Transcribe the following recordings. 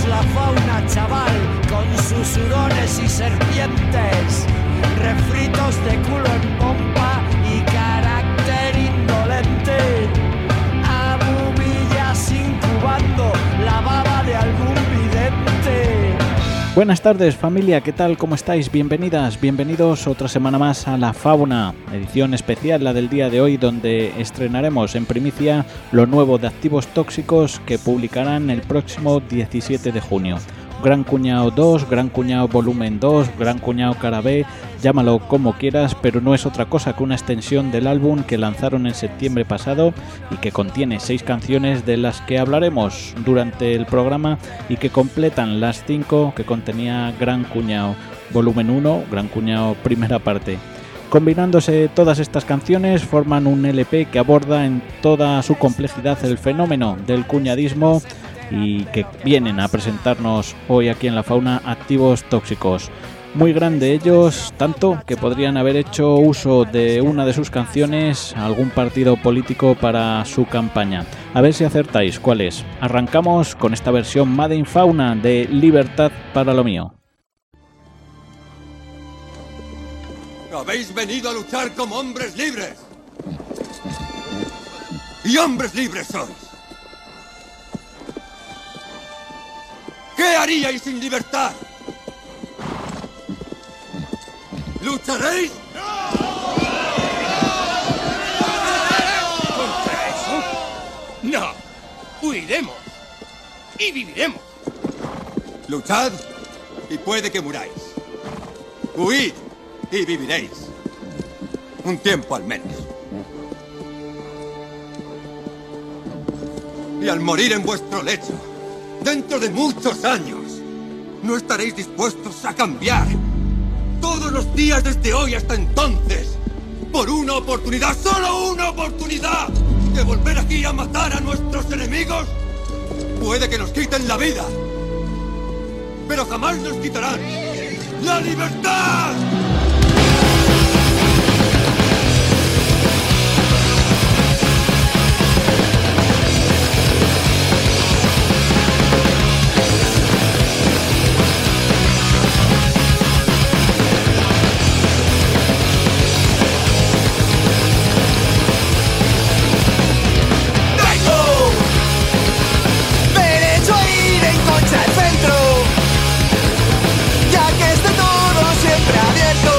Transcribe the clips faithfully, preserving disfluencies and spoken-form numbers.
es la fauna, chaval, con sus hurones y serpientes, refritos de culo en pompa y carácter indolente, abubillas incubando la baba de algún vidente. Buenas tardes familia, ¿qué tal? ¿Cómo estáis? Bienvenidas, bienvenidos otra semana más a La Fauna, edición especial, la del día de hoy, donde estrenaremos en primicia lo nuevo de Activos Tóxicos que publicarán el próximo diecisiete de junio. Gran Cuñado dos, Gran Cuñado Volumen dos, Gran Cuñado Cara B, llámalo como quieras, pero no es otra cosa que una extensión del álbum que lanzaron en septiembre pasado y que contiene seis canciones de las que hablaremos durante el programa y que completan las cinco que contenía Gran Cuñado Volumen uno, Gran Cuñado Primera Parte. Combinándose todas estas canciones forman un L P que aborda en toda su complejidad el fenómeno del cuñadismo y que vienen a presentarnos hoy aquí en La Fauna Activos Tóxicos. Muy grande ellos, tanto que podrían haber hecho uso de una de sus canciones a algún partido político para su campaña. A ver si acertáis cuál es. Arrancamos con esta versión Made in Fauna de Libertad para lo mío. Habéis venido a luchar como hombres libres. Y hombres libres sois. ¿Qué haríais sin libertad? ¿Lucharéis? ¿Contra eso? No. Huiremos. Y viviremos. Luchad y puede que muráis. Huid y viviréis. Un tiempo al menos. Y al morir en vuestro lecho, dentro de muchos años, no estaréis dispuestos a cambiar todos los días desde hoy hasta entonces por una oportunidad, solo una oportunidad de volver aquí a matar a nuestros enemigos. Puede que nos quiten la vida, pero jamás nos quitarán la libertad. Abierto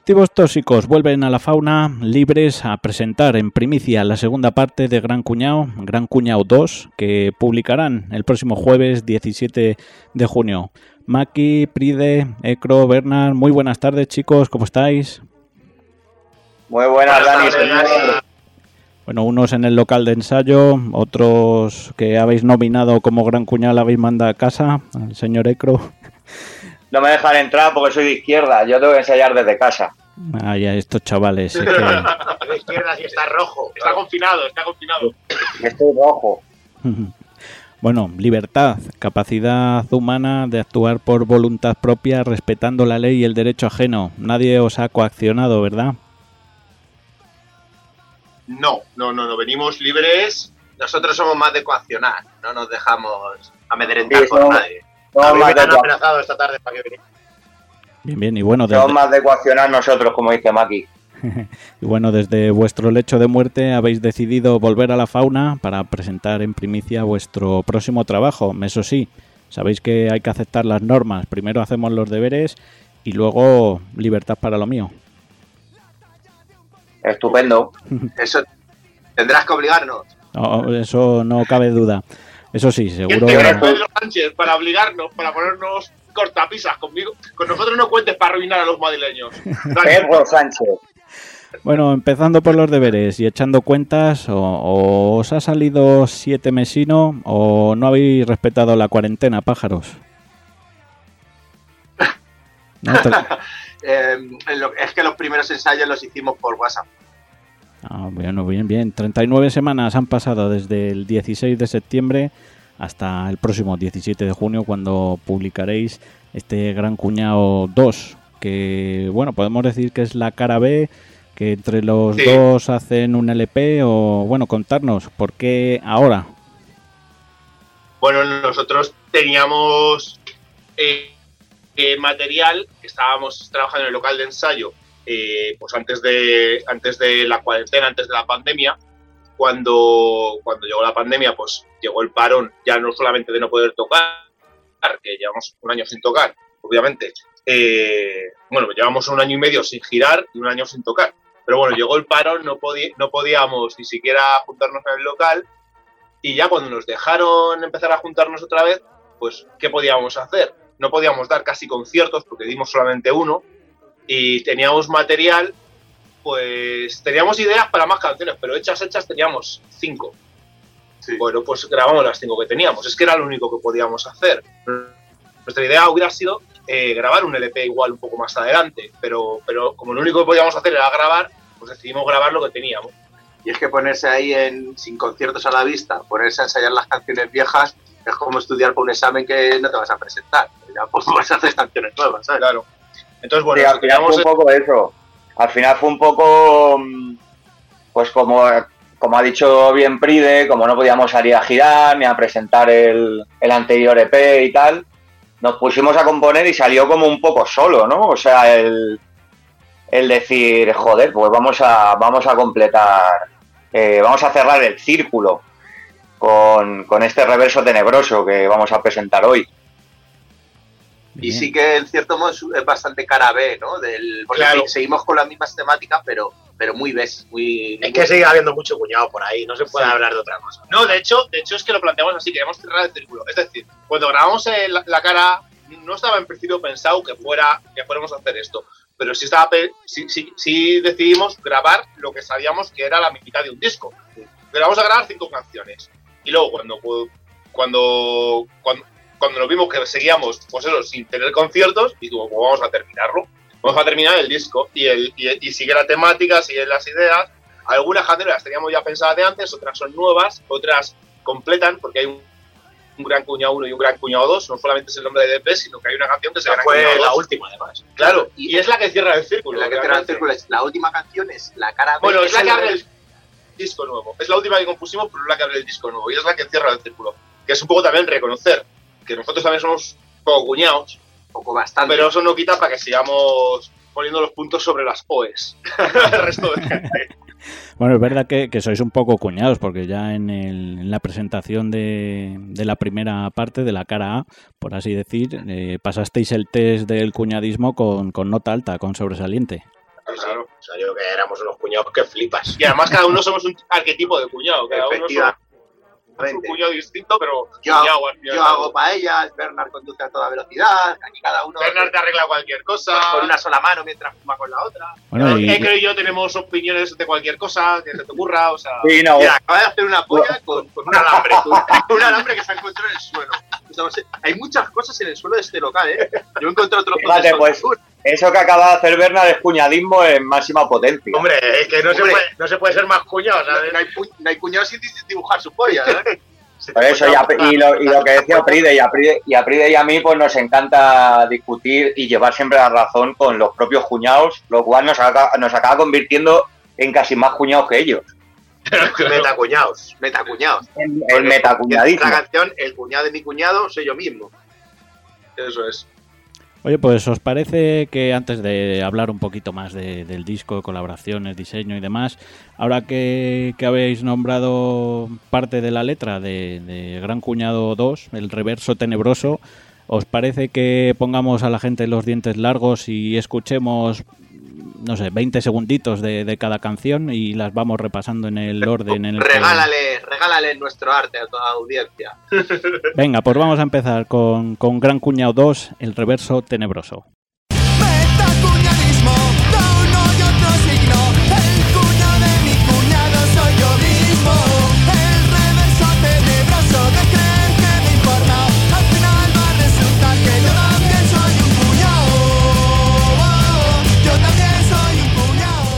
Activos tóxicos vuelven a la fauna libres a presentar en primicia la segunda parte de Gran Cuñado, Gran Cuñado dos, que publicarán el próximo jueves diecisiete de junio. Maki, Pride, Ecro, Bernard, muy buenas tardes, chicos, ¿cómo estáis? Muy buenas, Dani. Bueno, unos en el local de ensayo, otros que habéis nominado como Gran Cuñado la habéis mandado a casa, al señor Ecro. No me dejan entrar porque soy de izquierda, yo tengo que ensayar desde casa. Ay, a estos chavales. Sí que... De izquierda sí está rojo, está confinado, está confinado. Estoy rojo. Bueno, libertad, capacidad humana de actuar por voluntad propia, respetando la ley y el derecho ajeno. Nadie os ha coaccionado, ¿verdad? No, no, no, no, venimos libres. Nosotros somos más de coaccionar, no nos dejamos amedrentar sí, por somos, nadie. A mí me han amenazado esta tarde para que viniera. Bien, bien, y bueno... Somos desde... más de coaccionar nosotros, como dice Maki. Y bueno, desde vuestro lecho de muerte habéis decidido volver a la fauna para presentar en primicia vuestro próximo trabajo. Eso sí, sabéis que hay que aceptar las normas. Primero hacemos los deberes y luego libertad para lo mío. Estupendo. Eso tendrás que obligarnos. No, eso no cabe duda. Eso sí, seguro. Pedro Sánchez para obligarnos, para ponernos cortapisas conmigo. Con nosotros no cuentes para arruinar a los madrileños. Pedro Sánchez. Bueno, empezando por los deberes y echando cuentas, o, o os ha salido siete mesino o no habéis respetado la cuarentena, pájaros. No, te... eh, es que los primeros ensayos los hicimos por WhatsApp. Ah, bueno, bien, bien. treinta y nueve semanas han pasado desde el dieciséis de septiembre hasta el próximo diecisiete de junio, cuando publicaréis este Gran Cuñado dos, que, bueno, podemos decir que es la cara B, que entre los sí. dos hacen un L P, o, bueno, contarnos, ¿por qué ahora? Bueno, nosotros teníamos eh, eh, material, estábamos trabajando en el local de ensayo, Eh, pues antes de antes de la cuarentena, antes de la pandemia. Cuando, cuando llegó la pandemia, pues llegó el parón, ya no solamente de no poder tocar, que llevamos un año sin tocar, obviamente. Eh, bueno, llevamos un año y medio sin girar y un año sin tocar. Pero bueno, llegó el parón, no, podí, no podíamos ni siquiera juntarnos en el local, y ya cuando nos dejaron empezar a juntarnos otra vez, pues ¿qué podíamos hacer? No podíamos dar casi conciertos porque dimos solamente uno. Y teníamos material, pues teníamos ideas para más canciones, pero hechas, hechas teníamos cinco. Sí. Bueno, pues grabamos las cinco que teníamos, es que era lo único que podíamos hacer. Nuestra idea hubiera sido eh, grabar un L P igual un poco más adelante, pero, pero como lo único que podíamos hacer era grabar, pues decidimos grabar lo que teníamos. Y es que ponerse ahí en, sin conciertos a la vista, ponerse a ensayar las canciones viejas, es como estudiar para un examen que no te vas a presentar. Ya pues vas a hacer canciones nuevas, ¿sabes? Claro. Entonces, bueno, sí, al final fue un poco eso. Al final fue un poco, pues como, como ha dicho bien Pride, como no podíamos salir a girar ni a presentar el, el anterior E P y tal, nos pusimos a componer y salió como un poco solo, ¿no? O sea, el, el decir, joder, pues vamos a, vamos a completar, eh, vamos a cerrar el círculo con, con este reverso tenebroso que vamos a presentar hoy. Y sí que en cierto modo es bastante cara B, ¿no? Del, porque claro. seguimos con las mismas temáticas, pero, pero muy ves, muy... Es que sigue habiendo mucho cuñado por ahí, no se puede sí. hablar de otra cosa. No, de hecho, de hecho es que lo planteamos así, queremos cerrar el círculo. Es decir, cuando grabamos el, la cara, no estaba en principio pensado que fuera que fuéramos a hacer esto, pero sí, estaba, sí, sí, sí decidimos grabar lo que sabíamos que era la mitad de un disco. Pero vamos a grabar cinco canciones. Y luego cuando... cuando, cuando Cuando nos vimos que seguíamos, pues eso, sin tener conciertos, y digo, pues vamos a terminarlo. Vamos a terminar el disco. Y, el, y, y sigue la temática, siguen las ideas. Algunas canciones las teníamos ya pensadas de antes, otras son nuevas, otras completan, porque hay un, un Gran Cuñado uno y un Gran Cuñado dos. No solamente es el nombre de D P, sino que hay una canción que se llama Gran Cuñado dos. Fue la última, además. Claro, y, y es la que cierra el círculo. La que cierra el círculo. Es, la última canción es la cara B. Bueno, es la que abre el disco nuevo. Es la última que compusimos, pero es la que abre el disco nuevo. Y es la que cierra el círculo. Que es un poco también reconocer que nosotros también somos poco cuñados, poco bastante, pero eso no quita para que sigamos poniendo los puntos sobre las oes el resto de gente. Bueno, es verdad que, que sois un poco cuñados, porque ya en, el, en la presentación de, de la primera parte, de la cara A, por así decir, eh, pasasteis el test del cuñadismo con, con nota alta, con sobresaliente. Sí, claro. O sea, yo que éramos unos cuñados que flipas. Y además cada uno somos un arquetipo de cuñado. Cada uno somos un Efectivamente. cuñado distinto, pero Yo, cuñado. al fin y al yo cabo. hago paellas, Bernard conduce a toda velocidad, aquí cada uno Bernard te arregla cualquier cosa. con una sola mano mientras fuma con la otra. Bueno, y, Eke y yo tenemos opiniones de cualquier cosa que se te ocurra, o sea... Sí, no. Mira, acaba de hacer una polla con, con un alambre. Con un alambre que se ha encontrado en el suelo. O sea, no sé, hay muchas cosas en el suelo de este local, ¿eh? Yo he encontrado trozos Fíjate, de pues, soldadura. eso que acaba de hacer Bernard es cuñadismo en máxima potencia. Hombre, es que no, se Hombre. puede, no se puede ser más cuñado, No, ¿sabes? no hay, pu- no hay cuñado sin dibujar su polla, ¿eh? Se te Por eso, y, a- y lo, y lo que decía Pride, y a Pride, y a Pride y a mí, pues nos encanta discutir y llevar siempre la razón con los propios cuñados, lo cual nos acaba, nos acaba convirtiendo en casi más cuñados que ellos. Metacuñados, metacuñados. En, en metacuñadismo. La canción, el cuñado de mi cuñado, soy yo mismo. Eso es. Oye, pues ¿os parece que antes de hablar un poquito más de, del disco, colaboraciones, diseño y demás, ahora que, que habéis nombrado parte de la letra de, de Gran Cuñado dos, el reverso tenebroso, ¿os parece que pongamos a la gente los dientes largos y escuchemos, no sé, veinte segunditos de, de cada canción y las vamos repasando en el orden en el que... Regálale, regálale nuestro arte a toda la audiencia. Venga, pues vamos a empezar con, con Gran Cuñado dos, el reverso tenebroso. Metacuñadismo, da uno y otro signo. El cuñado de mi cuñado soy yo mismo. El reverso tenebroso de creer que me informa. Al final va a resultar que yo también soy un cuñado. Yo también soy un cuñado.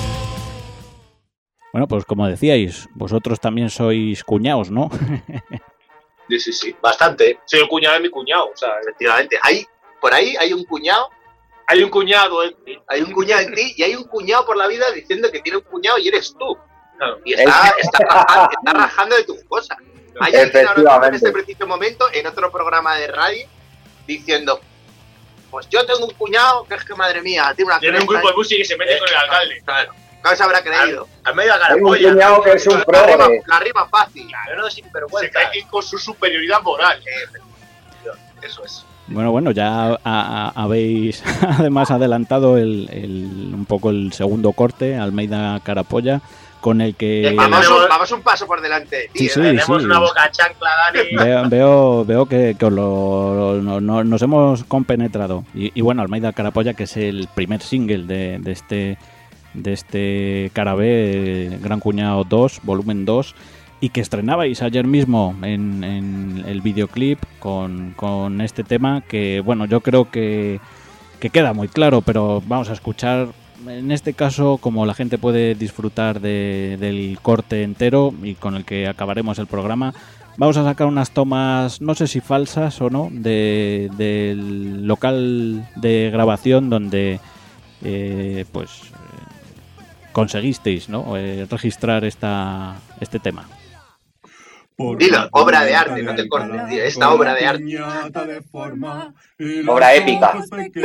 Bueno, pues como decíais, vosotros también sois cuñados, ¿no? Sí, sí, sí. Bastante, Soy el cuñado de mi cuñado, o sea, efectivamente. Hay, por ahí hay un cuñado, hay un cuñado en ti. hay un cuñado en ti y hay un cuñado por la vida diciendo que tiene un cuñado y eres tú. Claro. Y está, está, rajando, está rajando de tus cosas. Hay alguien ahora mismo en Efectivamente. este preciso momento en otro programa de radio diciendo: pues yo tengo un cuñado que es que madre mía, tiene una Tiene un cresta grupo de música y se mete Eh, con el alcalde. Claro, ¿cómo se habrá creído? Al medio de la Hay un carapolla. cuñado que es un La progre. rima, la rima fácil. Pero no Se sinvergüenza. cree que con su superioridad moral. Eso es. Bueno, bueno, ya a- a- habéis además adelantado el, el- un poco el segundo corte, Almeida Carapolla, con el que Eh, Vamos, tenemos- un, vamos un paso por delante. Sí, tío. sí. Tenemos una boca chancla, Dani. veo, veo, veo que, que os lo- no- no- nos hemos compenetrado. Y, y bueno, Almeida Carapolla, que es el primer single de, de este de este cara B, eh, Gran Cuñado dos, volumen dos, y que estrenabais ayer mismo en, en el videoclip con, con este tema, que bueno, yo creo que, que queda muy claro, pero vamos a escuchar en este caso como la gente puede disfrutar de, del corte entero y con el que acabaremos el programa. Vamos a sacar unas tomas, no sé si falsas o no, de, del local de grabación donde eh, pues eh, conseguisteis, ¿no? Eh, registrar esta, este tema. Dilo, obra de arte, no te cortes, tío, esta obra de arte. Obra épica.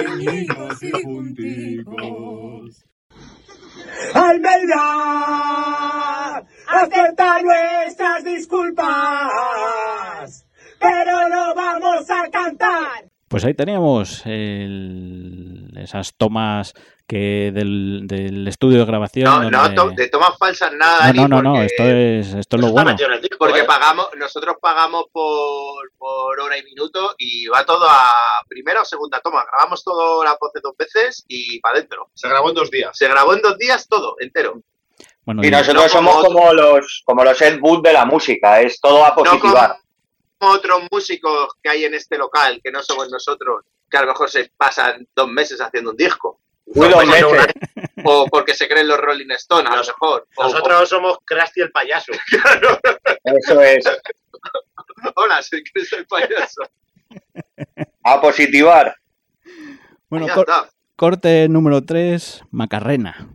Almeida, acepta nuestras disculpas, pero no vamos a cantar. Pues ahí teníamos el- esas tomas que del, del estudio de grabación. No, no, donde- to- de tomas falsas nada, no, no, no, Dani, no, porque- esto es, esto es lo Eso está bueno. metido en el disco, Porque ¿eh? pagamos, nosotros pagamos por, por hora y minuto y va todo a primera o segunda toma. Grabamos todo la voz dos veces y para adentro. Se grabó en dos días. Se grabó en dos días todo, entero. Bueno, Y y- nosotros no como somos otro- como los como los Ed Wood de la música, es todo a No como positivar. otros músicos que hay en este local, que no somos nosotros, que a lo mejor se pasan dos meses haciendo un disco. Uy, dos Nosotros- meses. O porque se creen los Rolling Stones, a lo Nos- mejor. O- Nosotros somos Krusty el payaso. Eso es, o- hola, soy Chris el payaso. a positivar. bueno Ya cor- está. corte número tres, Macarrena.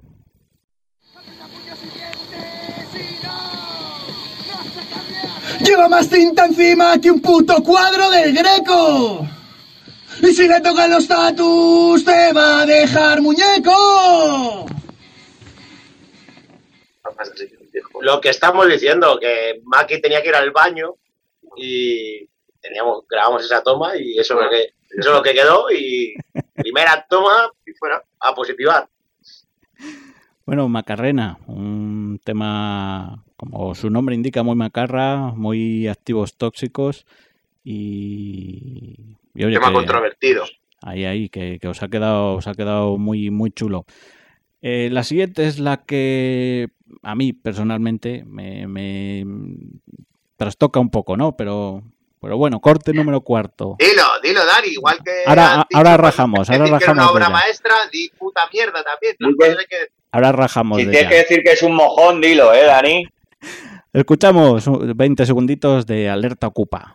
Lleva más tinta encima que un puto cuadro del Greco. Y si le tocan los tatus, te va a dejar muñeco. Lo que estamos diciendo, que Maki tenía que ir al baño y teníamos, grabamos esa toma y eso es lo que, eso es lo que quedó y primera toma y fuera a positivar. Bueno, Macarrena, un tema, como su nombre indica, muy macarra, muy activos tóxicos y... y oye, tema que, controvertido. Ahí, ahí, que, que os ha quedado, os ha quedado muy, muy chulo. Eh, la siguiente es la que a mí personalmente me, me trastoca un poco, ¿no? Pero, pero bueno, corte número cuarto. Dilo, dilo, Dani, igual que... Ahora, dicho, ahora rajamos, ahora decir rajamos. que era una obra de ella. maestra, di puta mierda también. Muy Las bien. cosas hay que... Ahora rajamos. Si de tienes ella. que decir que es un mojón, dilo, ¿eh, Dani? Escuchamos veinte segunditos de Alerta Ocupa.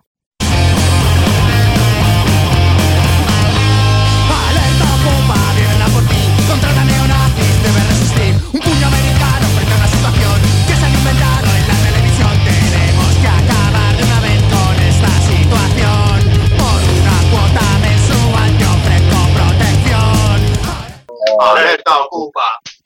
Alerta ocupa, vienen a por ti. Contra la neonazis debe resistir. Un puño americano frente a una situación que se han inventado en la televisión. Tenemos que acabar de una vez con esta situación. Por una cuota mensual te ofrezco protección. Alerta ocupa.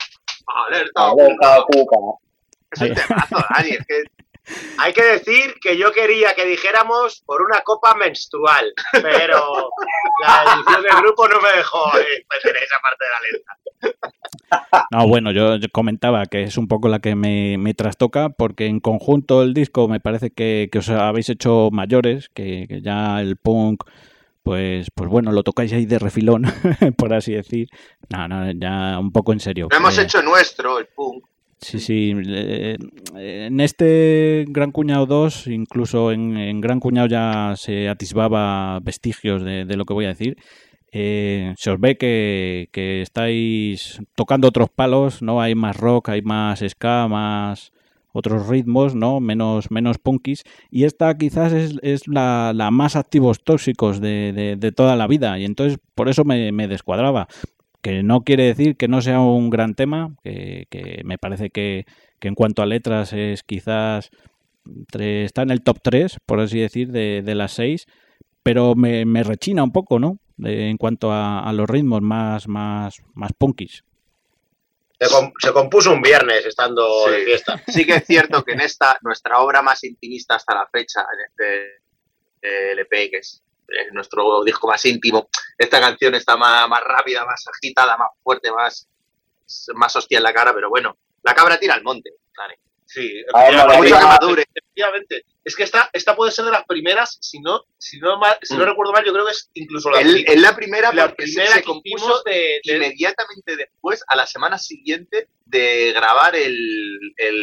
Alerta ocupa. Alerta ocupa. Es un temazo, Dani. Es que hay que decir que yo quería que dijéramos por una copa menstrual, pero la edición del grupo no me dejó eh, meter esa parte de la letra. No, bueno, yo, yo comentaba que es un poco la que me, me trastoca, porque en conjunto el disco me parece que, que os habéis hecho mayores, que, que ya el punk, pues, pues bueno, lo tocáis ahí de refilón, por así decir. No, no, ya un poco en serio. Lo hemos Eh, hecho nuestro, el punk. Sí, sí. eh, en este Gran Cuñado dos, incluso en, en Gran Cuñado ya se atisbaba vestigios de, de lo que voy a decir. Eh, se os ve que, que estáis tocando otros palos, ¿no? Hay más rock, hay más ska, más otros ritmos, ¿no? Menos, menos punkis. Y esta quizás es, es la, la más activos tóxicos de, de, de toda la vida. Y entonces por eso me, me descuadraba. Que no quiere decir que no sea un gran tema, que, que me parece que, que en cuanto a letras es quizás entre, está en el top tres, por así decir, de, de las seis, pero me, me rechina un poco, ¿no? De, en cuanto a, a los ritmos más, más, más punkis. Se, com- se compuso un viernes estando Sí. de fiesta. Sí que es cierto que en esta, nuestra obra más intimista hasta la fecha, en este eh, L P, que es eh, nuestro disco más íntimo, esta canción está más, más rápida, más agitada, más fuerte, más, más hostia en la cara, pero bueno, la cabra tira al monte, Dani. Sí, A ver, efectivamente, mucho que madure. efectivamente. Es que esta, esta puede ser de las primeras, si no, si no, mal, si no Mm. recuerdo mal, yo creo que es incluso la, Es es la primera la porque primera se que compuso hicimos de, de- inmediatamente después, a la semana siguiente de grabar el,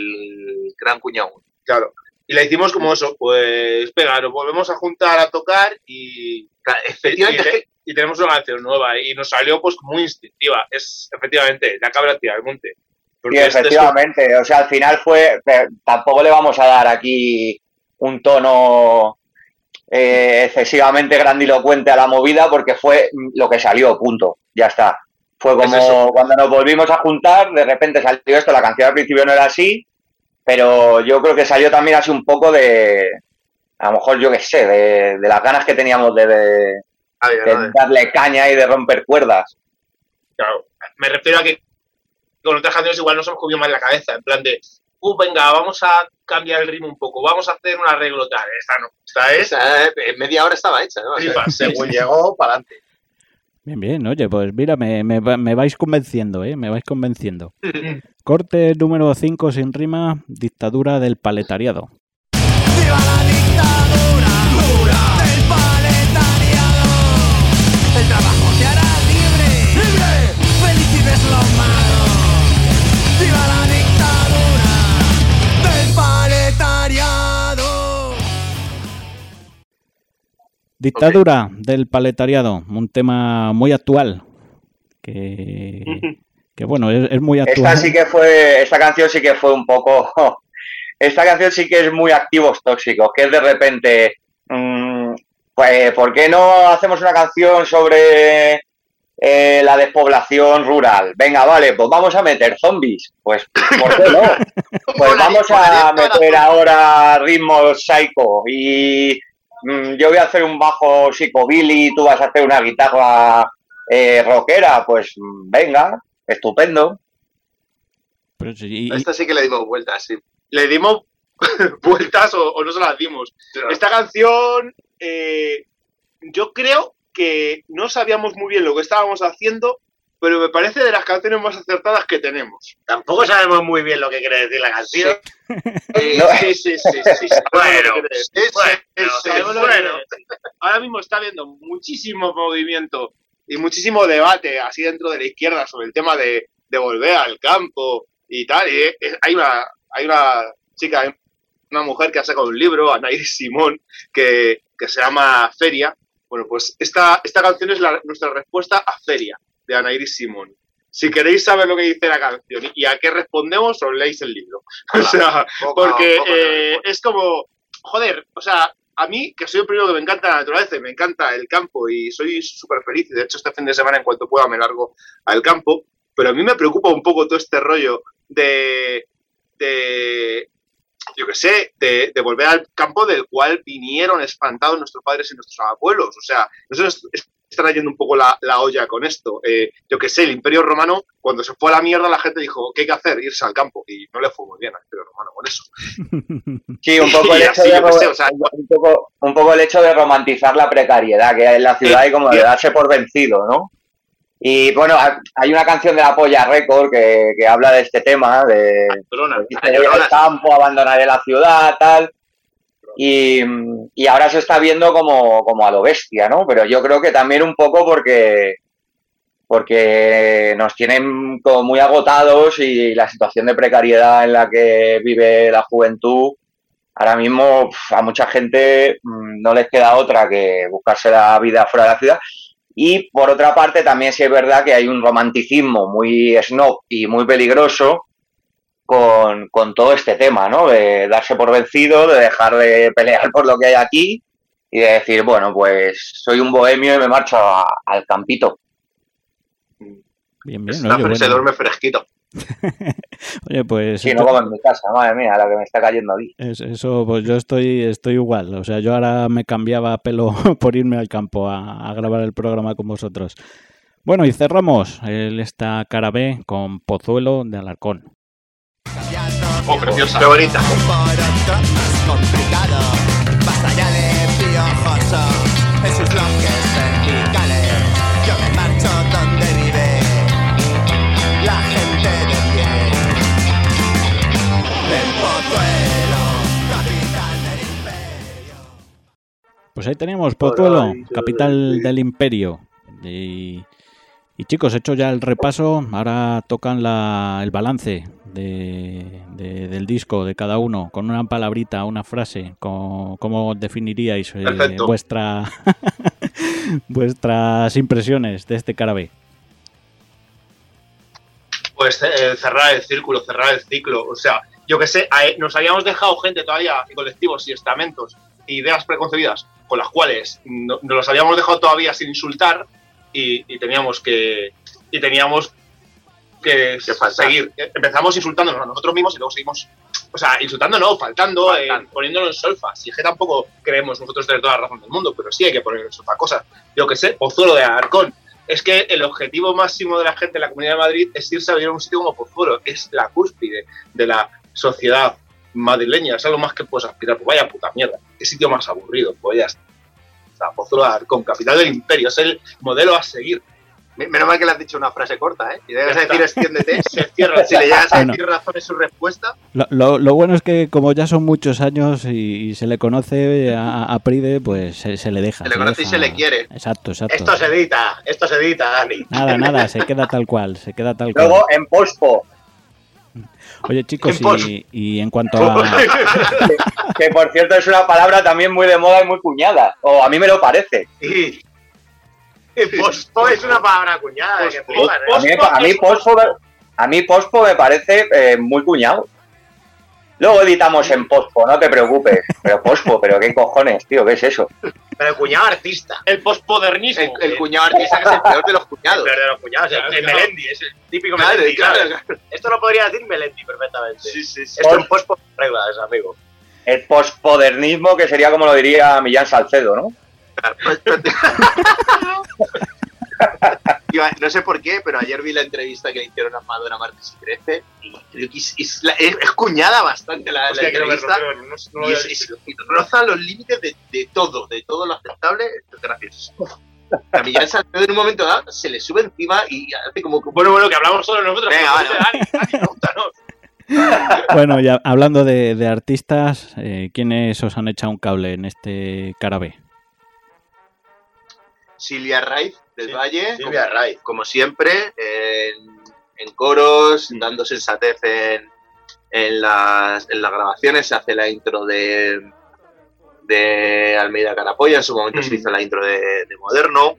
el Gran Cuñado. Claro. Y la hicimos como eso, pues venga, nos volvemos a juntar a tocar y, Claro, y, efectivamente, es que y tenemos una canción nueva y nos salió pues muy instintiva. Es efectivamente la cabra tira al monte. Sí, Porque este es- efectivamente. O sea, al final fue. eh, Tampoco le vamos a dar aquí un tono eh, excesivamente grandilocuente a la movida, porque fue lo que salió, punto. Ya está. Fue como Es eso. cuando nos volvimos a juntar, de repente salió esto. La canción al principio no era así, pero yo creo que salió también así un poco de. A lo mejor, yo qué sé, de, de las ganas que teníamos de, de- a ver, de a ver. darle caña y de romper cuerdas. Claro, me refiero a que con otras canciones igual nos hemos cogido más la cabeza, en plan de, uh, venga, vamos a cambiar el ritmo un poco, vamos a hacer un arreglo tal. Esta no, esta es Esa, eh, en media hora estaba hecha, ¿no? O sea, flipas, Según sí. llegó, para adelante. Bien, bien, oye, pues mira, me, me, va- me vais convenciendo, ¿eh? Me vais convenciendo. Corte número cinco sin rima, dictadura del paletariado. Viva la dictadura dura del paletariado. El trabajo te hará libre, libre. Felicidades los malos. Viva la dictadura del paletariado. Dictadura del paletariado, un tema muy actual, que, que bueno, es, es muy actual. Esta sí que fue, esta canción sí que fue un poco, esta canción sí que es muy activos tóxicos, que es de repente, mmm, pues, ¿por qué no hacemos una canción sobre eh, la despoblación rural? Venga, vale, pues vamos a meter zombies, pues, ¿por qué no? Pues vamos a meter ahora ritmos psycho y mm, yo voy a hacer un bajo psicobilly y tú vas a hacer una guitarra eh, rockera, pues mm, venga. Estupendo. Pero sí, y- Esta sí que le dimos vueltas, sí. Le dimos vueltas o, o no se las dimos. Esta canción, eh, yo creo que no sabíamos muy bien lo que estábamos haciendo pero me parece de las canciones más acertadas que tenemos. Tampoco sabemos muy bien lo que quiere decir la canción. Sí, sí, sí, sí, sí, sí. Bueno, Es- bueno, es- sí, sabemos lo que bueno. quiere decir. Ahora mismo está habiendo muchísimo movimiento y muchísimo debate así dentro de la izquierda sobre el tema de, de volver al campo y tal. Y es- hay una hay una chica, una mujer que ha sacado un libro, Anairis Simón, que, que se llama Feria. Bueno, pues esta, esta canción es la, nuestra respuesta a Feria, de Anairis Simón. Si queréis saber lo que dice la canción y a qué respondemos, os leéis el libro. O sea, Poco- porque poco eh, te es como, joder, o sea, a mí, que soy el primero que me encanta la naturaleza y me encanta el campo y soy súper feliz, y de hecho este fin de semana en cuanto pueda me largo al campo, pero a mí me preocupa un poco todo este rollo de, de yo qué sé, de, de volver al campo del cual vinieron espantados nuestros padres y nuestros abuelos. O sea, nosotros están yendo un poco la, la olla con esto. Eh, yo qué sé, el Imperio Romano, cuando se fue a la mierda, la gente dijo, ¿qué hay que hacer? Irse al campo. Y no le fue muy bien al Imperio Romano con eso. Sí, un poco, el Y hecho así, de, yo qué sé, o sea, un, poco, un poco el hecho de romantizar la precariedad que hay en la ciudad y como de darse por vencido, ¿no? Y bueno, hay una canción de la Polla Record que, que habla de este tema, de Llorona, dice, voy al campo, abandonaré la ciudad, tal. Y, y ahora se está viendo como, como a lo bestia, ¿no? Pero yo creo que también un poco porque, porque nos tienen como muy agotados y la situación de precariedad en la que vive la juventud, ahora mismo pf, a mucha gente mmm, no les queda otra que buscarse la vida fuera de la ciudad. Y por otra parte también sí es verdad que hay un romanticismo muy snob y muy peligroso con, con todo este tema, ¿no? De darse por vencido, de dejar de pelear por lo que hay aquí y de decir, bueno, pues soy un bohemio y me marcho a, al campito. Bien, bien, Está, oye, se bueno. duerme fresquito. Oye, pues Sí, esto- no como en mi casa, madre mía, la que me está cayendo aquí. es- eso, pues yo estoy, estoy igual. O sea, yo ahora me cambiaba a pelo por irme al campo a, a grabar el programa con vosotros. Bueno, y cerramos el, esta cara B con Pozuelo de Alarcón. Oh, preciosa. Qué bonita. Por otro más complicado, basta ya de piojoso, en sus bloques verticales. Yo me marcho donde vive la gente de bien. Del Pozuelo, capital del imperio. Pues ahí teníamos Pozuelo, Ay, capital sí. del imperio. Y, y chicos, hecho ya el repaso, ahora tocan la, el balance de, de- del disco de cada uno, con una palabrita, una frase. Con, ¿Cómo definiríais eh, Perfecto. vuestra vuestras impresiones de este cara B? Pues eh, cerrar el círculo, cerrar el ciclo. O sea, yo qué sé, a- nos habíamos dejado gente todavía, y colectivos y estamentos, ideas preconcebidas con las cuales no, nos los habíamos dejado todavía sin insultar y, y teníamos que y teníamos que seguir. Empezamos insultándonos a nosotros mismos y luego seguimos, o sea, insultando no, faltando, eh, poniéndolo en solfa. Si es que tampoco creemos nosotros tener toda la razón del mundo, pero sí hay que poner en solfa cosas. Yo qué sé, Pozuelo de Alarcón. Es que el objetivo máximo de la gente en la Comunidad de Madrid es irse a vivir a un sitio como Pozuelo. Es la cúspide de la sociedad madrileña. Es algo más que puedes aspirar. Pues vaya puta mierda. Qué sitio más aburrido. Pues ya está. Pozuelo de Alarcón, capital del imperio. Es el modelo a seguir. Menos mal que le has dicho una frase corta, ¿eh? Y debes Ya decir está. extiéndete. Se cierra. Si le llegas a Bueno. decir razón en su respuesta, Lo, lo- lo bueno es que como ya son muchos años y, y se le conoce a, a Pride, pues se, se le deja. se le conoce y deja. se le quiere. Exacto, exacto. Esto se edita, esto se edita, Dani. Nada, nada, se queda tal cual, se queda tal cual. Luego en pospo, Oye, chicos, en pos- y, y en cuanto a... que por cierto es una palabra también muy de moda y muy cuñada, o a mí me lo parece. y Pospo es una palabra acuñada. que flipan, ¿eh? A mí, a mí pospo, a mí pospo me parece eh, muy cuñado. Luego editamos en pospo, no te preocupes. Pero pospo, pero qué cojones, tío, ¿qué es eso? Pero el cuñado artista. El posmodernismo. el, el cuñado artista que es el peor de los El cuñados. peor de los cuñados, el, el Claro. Melendi, es el típico Claro, Melendi. claro, ¿sabes? Esto lo podría decir Melendi perfectamente. Sí, sí, sí. Esto en pospo reglas, amigo. El posmodernismo, que sería como lo diría Millán Salcedo, ¿no? Iba- no sé por qué, pero ayer vi la entrevista que le hicieron a Madonna Martes y Crece y creo que es, es, la- es- es cuñada bastante la, la Hostia, que no me entrevista. rompió, no, no lo Y había es, visto. es- y roza los límites de, de todo, de todo lo aceptable. Es gracioso. A Millán Salcedo en un momento dado se le sube encima y hace como que... Bueno, bueno, que hablamos solo nosotros. Venga, vale. Dani, Dani, pregúntanos. Bueno, ya hablando de, de artistas, eh, ¿quiénes os han echado un cable en este cara B? Silvia Raiz del Sí, Valle, Silvia como, Raiz. como siempre, en, en coros, dando sensatez en, en, las, en las grabaciones. Se hace la intro de, de Almeida Carapolla, en su momento Mm. se hizo la intro de, de Moderno.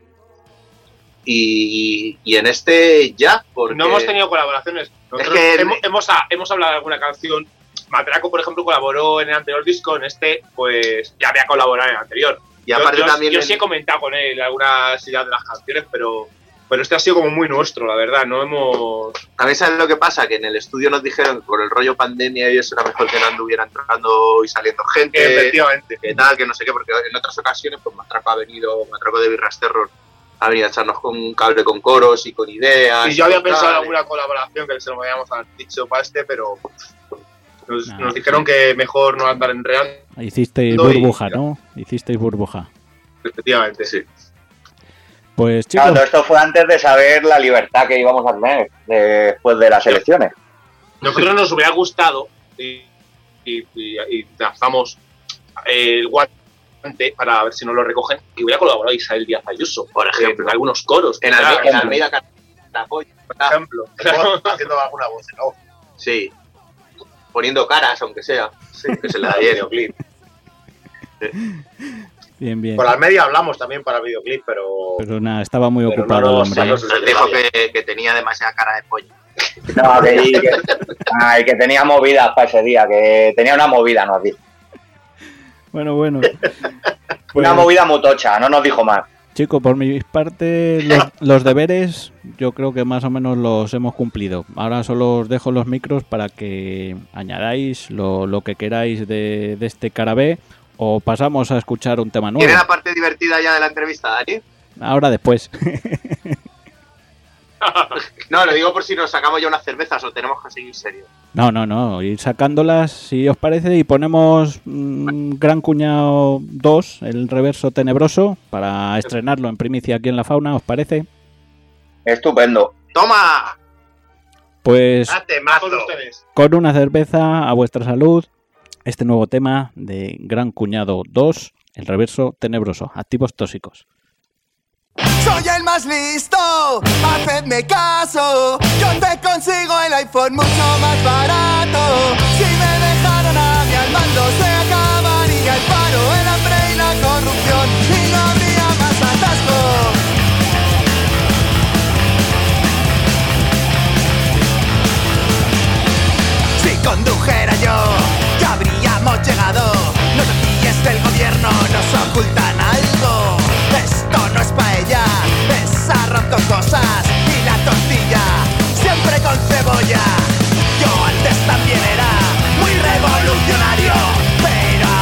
Y, y en este ya, porque... No hemos tenido colaboraciones. Nosotros Es que- hemos, hemos, ha- hemos hablado de alguna canción. Matraco, por ejemplo, colaboró en el anterior disco. En este, pues ya había colaborado en el anterior. Y aparte yo, yo- también yo en- sí he comentado con él algunas ideas de las canciones, pero, pero este ha sido como muy nuestro, la verdad. No hemos. También sabes lo que pasa, que en el estudio nos dijeron que por el rollo pandemia y eso era mejor que no anduviera entrando y saliendo gente, Efectivamente. que tal, que no sé qué, porque en otras ocasiones pues Matraco ha venido, Matraco de Birras Terror ha venido a echarnos con un cable con coros y con ideas. Y yo había con tal, pensado en y- alguna colaboración que se lo habíamos dicho para este, pero nos, Nah, nos dijeron que mejor no andar enredando. Hicisteis No, y- burbuja, ¿no? Hicisteis burbuja. Efectivamente, sí. Pues Claro, chicos, todo esto fue antes de saber la libertad que íbamos a tener después de las elecciones. Nosotros nos hubiera gustado y, y, y, y lanzamos el guante para ver si nos lo recogen y hubiera colaborado Isabel Díaz Ayuso, Por ejemplo. en algunos coros. En, Claro, Alme- en ejemplo. Almeida Carapolla, por ejemplo. Haciendo alguna voz, ¿no? sí, poniendo caras, aunque sea, que se le da bien. Videoclip. bien, bien. Con las medias hablamos también para videoclip, pero. Pero nada, estaba muy Pero ocupado no el nos hombre. sacamos- Nos dijo que, que tenía demasiada cara de pollo. No, que, y que, ay, que tenía movidas para ese día, que tenía una movida, nos dijo. Bueno, bueno. Una Pues, movida muy tocha, no nos dijo más. chicos, por mi parte, los, los deberes yo creo que más o menos los hemos cumplido. Ahora solo os dejo los micros para que añadáis lo, lo que queráis de, de este cara B o pasamos a escuchar un tema nuevo. ¿Tiene la parte divertida ya de la entrevista, Dani? Ahora después. No, lo digo por si nos sacamos ya unas cervezas o tenemos que seguir serio. No, no, no, ir sacándolas si os parece y ponemos mm, Gran Cuñado dos, el reverso tenebroso, para estrenarlo en primicia aquí en La Fauna, ¿os parece? Estupendo. ¡Toma! Pues ¡Date, Más con mazo! ustedes. con una cerveza a vuestra salud, este nuevo tema de Gran Cuñado dos, el reverso tenebroso, activos tóxicos. Soy el más listo, hacedme caso. Yo te consigo el iPhone mucho más barato. Si me dejaran a mí al mando se acabaría el paro, el hambre y la corrupción y no habría más atasco. Si condujera yo, ya habríamos llegado. No te fíes del gobierno, nos ocultan algo. Esto no es paella, es arroz con cosas y la tortilla siempre con cebolla. Yo antes también era muy revolucionario, pero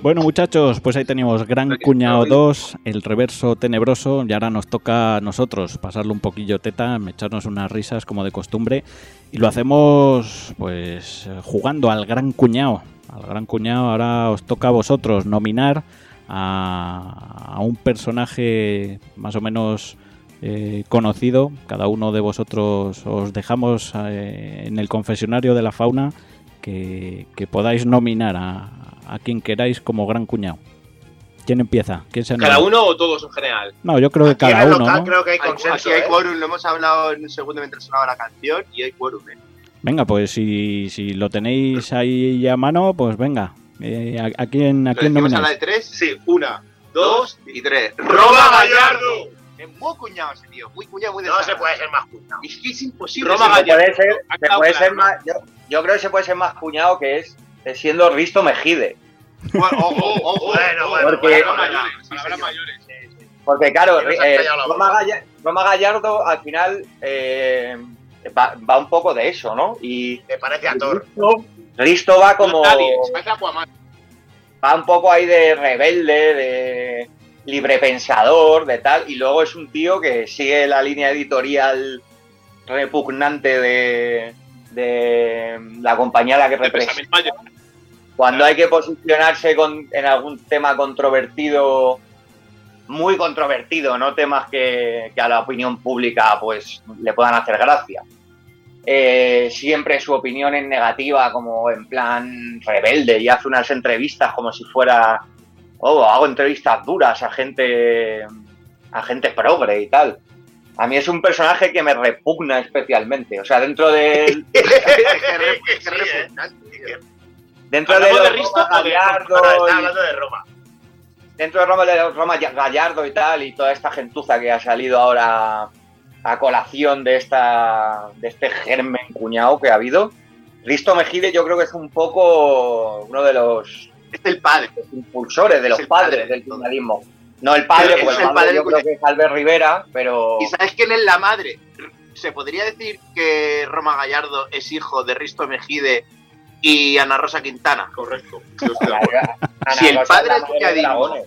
Bueno, muchachos, pues ahí teníamos Gran Cuñado dos, el reverso tenebroso, y ahora nos toca a nosotros pasarle un poquillo teta, echarnos unas risas como de costumbre, y lo hacemos pues jugando al Gran Cuñado. Al Gran Cuñado ahora os toca a vosotros nominar a, a un personaje más o menos eh, conocido. Cada uno de vosotros os dejamos eh, en el confesionario de la fauna que, que podáis nominar a, a quien queráis como Gran Cuñado. ¿Quién empieza? ¿Quién se ¿Cada uno o todos en general? No, yo creo que Aquí cada en el uno, local ¿no? creo que hay Hay- consenso, Aquí hay ¿eh? quórum, lo hemos hablado en un segundo mientras sonaba la canción y hay quórum, ¿eh? Venga, pues si, si lo tenéis ahí a mano, pues venga. Eh, ¿a, a quién, a ¿Lo quién decimos a la nomináis? de tres? Sí, una, Dos dos. y tres. ¡Roma Gallardo! Es muy cuñado ese tío, muy cuñado, muy No se desagradable. puede ser más cuñado. Es que es imposible. Roma ser- Se puede ser, Ha se quedado puede claro, ser ¿no? más, yo, yo creo que se puede ser más cuñado que es, es siendo Risto Mejide. Bueno, ojo, ojo, Bueno, bueno, Porque- bueno, Palabras bueno, mayores, palabras mayores. Porque claro, Que nos han eh, callado la Roma, boca. Galla- Roma Gallardo al final eh, va, va un poco de eso, ¿no? Y Te parece a Thor. Risto, Risto va como... Nadie, se parece a Aquaman. va un poco ahí de rebelde, de librepensador, de tal, y luego es un tío que sigue la línea editorial repugnante de, de la compañía a la que De representa. pensamiento mayor. Cuando hay que posicionarse con, en algún tema controvertido, muy controvertido, no temas que, que a la opinión pública pues le puedan hacer gracia. Eh, siempre su opinión es negativa, como en plan rebelde, y hace unas entrevistas como si fuera, oh, hago entrevistas duras a gente, a gente progre y tal. A mí es un personaje que me repugna especialmente, o sea, dentro de Qué re- qué repugnante, tío. dentro de, ¿Hablamos de los Risto Roma o de- Gallardo Ahora y- está hablando de Roma. dentro de Roma, de Roma Gallardo y tal, y toda esta gentuza que ha salido ahora a colación de esta de este germen cuñado que ha habido, Risto Mejide yo creo que es un poco uno de los Es el padre. impulsores, de Es los el padres padre. del cuñadismo. No el padre, Es porque el el padre padre yo del creo que es Albert Rivera, pero... ¿Y sabes quién es la madre? ¿Se podría decir que Roma Gallardo es hijo de Risto Mejide y Ana Rosa Quintana? Correcto. Yo estoy de acuerdo. Ana Si el Rosa padre es la del madre de cuñadismo- dragones.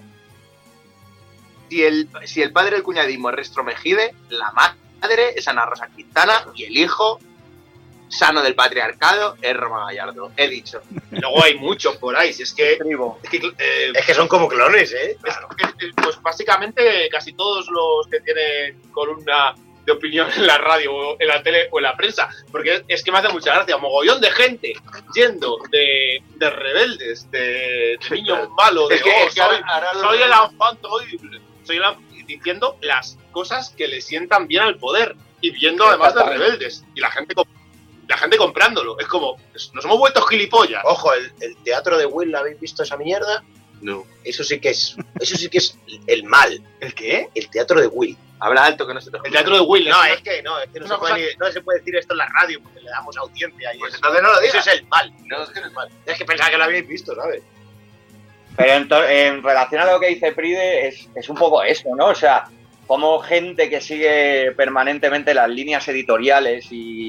Si el, si el padre del cuñadismo es Risto Mejide, la madre es Ana Rosa Quintana y el hijo sano del patriarcado es Roma Gallardo. He dicho. Luego hay muchos por ahí. Si es que, Tribo. es que, eh, Es que son como clones, ¿eh? es que, pues básicamente casi todos los que tienen columna de opinión en la radio o en la tele o en la prensa, porque es que me hace mucha gracia, mogollón de gente yendo de, de rebeldes, de, de niños malos, de Es que- oh, es que soy, ahora- ahora lo- soy el enfant terrible, soy el enf- diciendo las cosas que le sientan bien al poder y viendo además de Exactamente. rebeldes y la gente comp- la gente comprándolo, es como nos hemos vuelto gilipollas. Ojo, el, el teatro de Will, ¿habéis visto esa mierda? No. Eso sí que es, eso sí que es el mal. ¿El qué? El teatro de Will. Habla alto que no se te El teatro de Will. No, es es que no, es que no, una se puede, cosa- ni- no se puede decir esto en la radio porque le damos audiencia y Pues eso, entonces no lo eso digas. es el mal. No, es que no es mal. Es que pensaba que lo habíais visto, ¿sabes? Pero en, to- en relación a lo que dice Pride, es, es un poco eso, ¿no? O sea, como gente que sigue permanentemente las líneas editoriales y,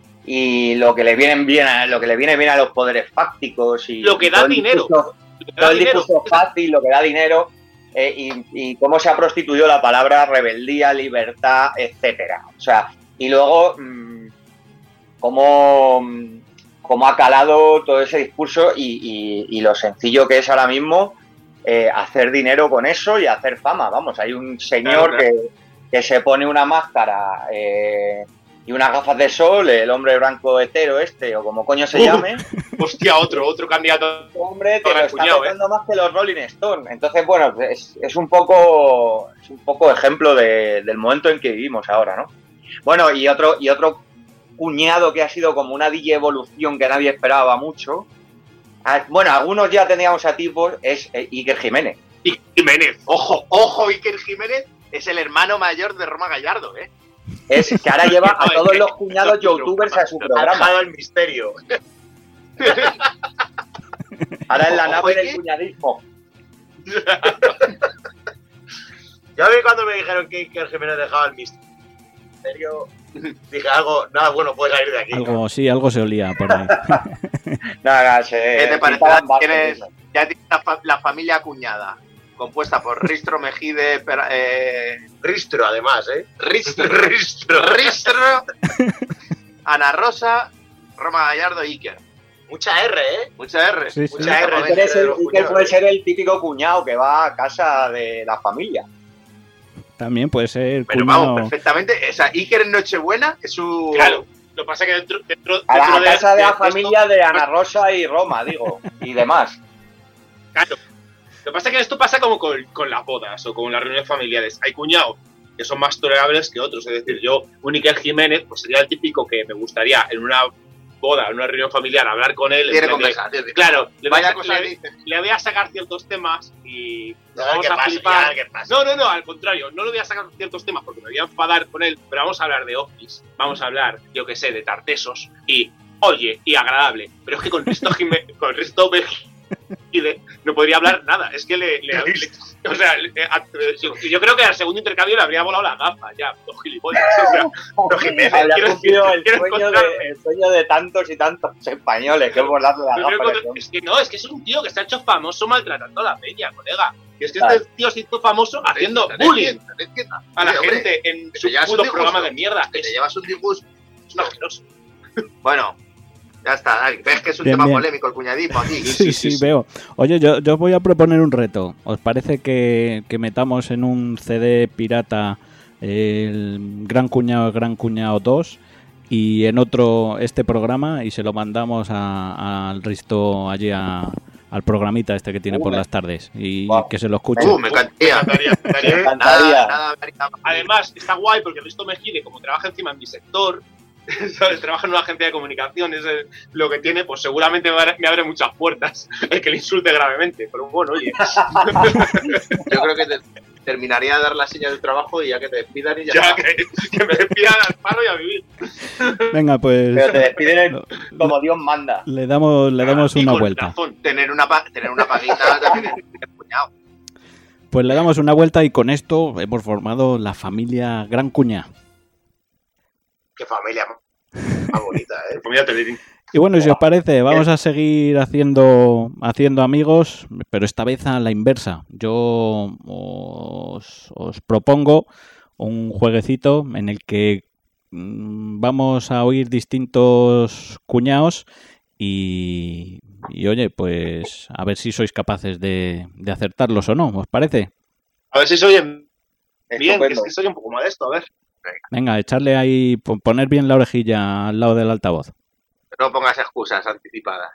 y lo que le vienen bien a, lo que le viene bien a los poderes fácticos y Lo que da todo el dinero. discurso- Lo que da todo el dinero. discurso fácil, lo que da dinero, eh, y, y cómo se ha prostituido la palabra rebeldía, libertad, etcétera. O sea, y luego mmm, cómo, mm, cómo ha calado todo ese discurso y, y- y lo sencillo que es ahora mismo eh, hacer dinero con eso y hacer fama. Vamos, hay un señor Claro, claro. Que, que se pone una máscara eh, y unas gafas de sol, el hombre blanco hetero este, o como coño se Uh. llame, Hostia, otro, otro candidato. hombre te Gran lo está cuñado, petando más que los Rolling Stones. Entonces, bueno, es, es un poco es un poco ejemplo de- del momento en que vivimos ahora, ¿no? Bueno, y otro y otro cuñado que ha sido como una evolución que nadie esperaba mucho. Ah, bueno, algunos ya teníamos a tipos, es eh, Iker Jiménez. Y Jiménez. Ojo, ojo, Iker Jiménez es el hermano mayor de Roma Gallardo, ¿eh? Es que ahora lleva a No, es todos que- los cuñados youtubers a su Ha programa. dejado el misterio. Ahora es la Ojo, nave Iker. del cuñadismo. Yo a mí cuando me dijeron que Iker Jiménez dejaba el misterio, dije algo, nada bueno puede salir de aquí. Algo, sí, algo se olía por ahí. Nada, se ¿Qué te parece? pintaban bastos ¿Tienes, eso. ya ti- la, fa- la familia Cuñada, compuesta por Ristro Mejide, per- eh, Ristro, además, ¿eh? Ristro, Ristro. Ristro, Ana Rosa, Roma Gallardo y Iker. Mucha R, ¿eh? Mucha R. Sí, sí. Mucha R. Iker, es el- de los Iker cuñados. puede ser el típico cuñado que va a casa de la familia. También puede ser Pero cuñado. vamos, perfectamente. O sea, Iker en Nochebuena es su. Claro. Lo que pasa es que dentro, dentro, A la dentro a casa de la esto- familia de Ana Rosa y Roma, digo, y demás. Claro. Lo que pasa es que esto pasa como con, con las bodas o con las reuniones familiares. Hay cuñados que son más tolerables que otros. Es decir, yo, un Iker Jiménez, pues sería el típico que me gustaría en una boda, en una reunión familiar, hablar con él. en Tiene plan de- conversación. Claro, le voy, Vaya a, cosa le, dice. le voy a sacar ciertos temas y Ya, vamos ¿qué a pasa? flipar. Ya, ¿qué pasa? No, no, no, al contrario, no le voy a sacar ciertos temas porque me voy a enfadar con él, pero vamos a hablar de Office, vamos a hablar, yo que sé, de Tartesos y, oye, y agradable. Pero es que con Risto Jiménez, con Risto Mejide no podría hablar nada, es que le... le- le- o sea, le- a- yo, yo creo que al segundo intercambio le habría volado la gafa, ya, los gilipollas, o sea, los Jiménez, Habría quiero decir, cumplido el quiero sueño, encontrarme. de, el sueño de tantos y tantos españoles, que es volarle la Pero gafa. creo de que- Roma. es que no, es que es un tío que se ha hecho famoso maltratando a la peña, colega. Y es que Claro. este tío se hizo famoso haciendo Te bullying entiendo, te entiendo. a la Oye, hombre, gente en que su te llevas un puto disgusto. programa de mierda. Que te Es, llevas un disgusto. es un asqueroso. Bueno, ya está. Dani. Ves que es un Bien, tema bien. polémico el cuñadismo aquí. Sí, sí, veo. Oye, yo, yo os voy a proponer un reto. ¿Os parece que, que metamos en un C D pirata el Gran Cuñado, Gran Cuñado dos y en otro este programa y se lo mandamos a- al Risto allí a- al programita este que tiene Uh, por me- las tardes y Wow. que se lo escuche? Uh, me encantaría. encantaría, Me encantaría. encantaría. Nada, nada, nada. Además, está guay porque Risto Mejide, como trabaja encima en mi sector, ¿sabes? Trabaja en una agencia de comunicación, es el- lo que tiene, pues seguramente me abre, me abre muchas puertas el que le insulte gravemente. Pero bueno, oye, Yo creo que te terminaría de dar la señal del trabajo y ya que te despidan y ya, ya está. que, que me despidan al paro y a vivir. Venga, pues Pero te despiden el- lo- como Dios manda. le damos, le damos Y una con vuelta. razón. Tener una, pa- tener una paguita también es cuñado. Pues le damos una vuelta y con esto hemos formado la familia Gran Cuñá. Qué familia más bonita, ¿eh? Pues mira, te diré. Y bueno, si os parece, vamos a seguir haciendo, haciendo amigos, pero esta vez a la inversa. Yo os, os propongo un jueguecito en el que mm, vamos a oír distintos cuñados y, y oye, pues a ver si sois capaces de, de acertarlos o no, ¿os parece? A ver si se oyen bien, Estupendo. que es que soy un poco modesto, a ver. Venga, echarle ahí, po- poner bien la orejilla al lado del altavoz. No pongas excusas anticipadas.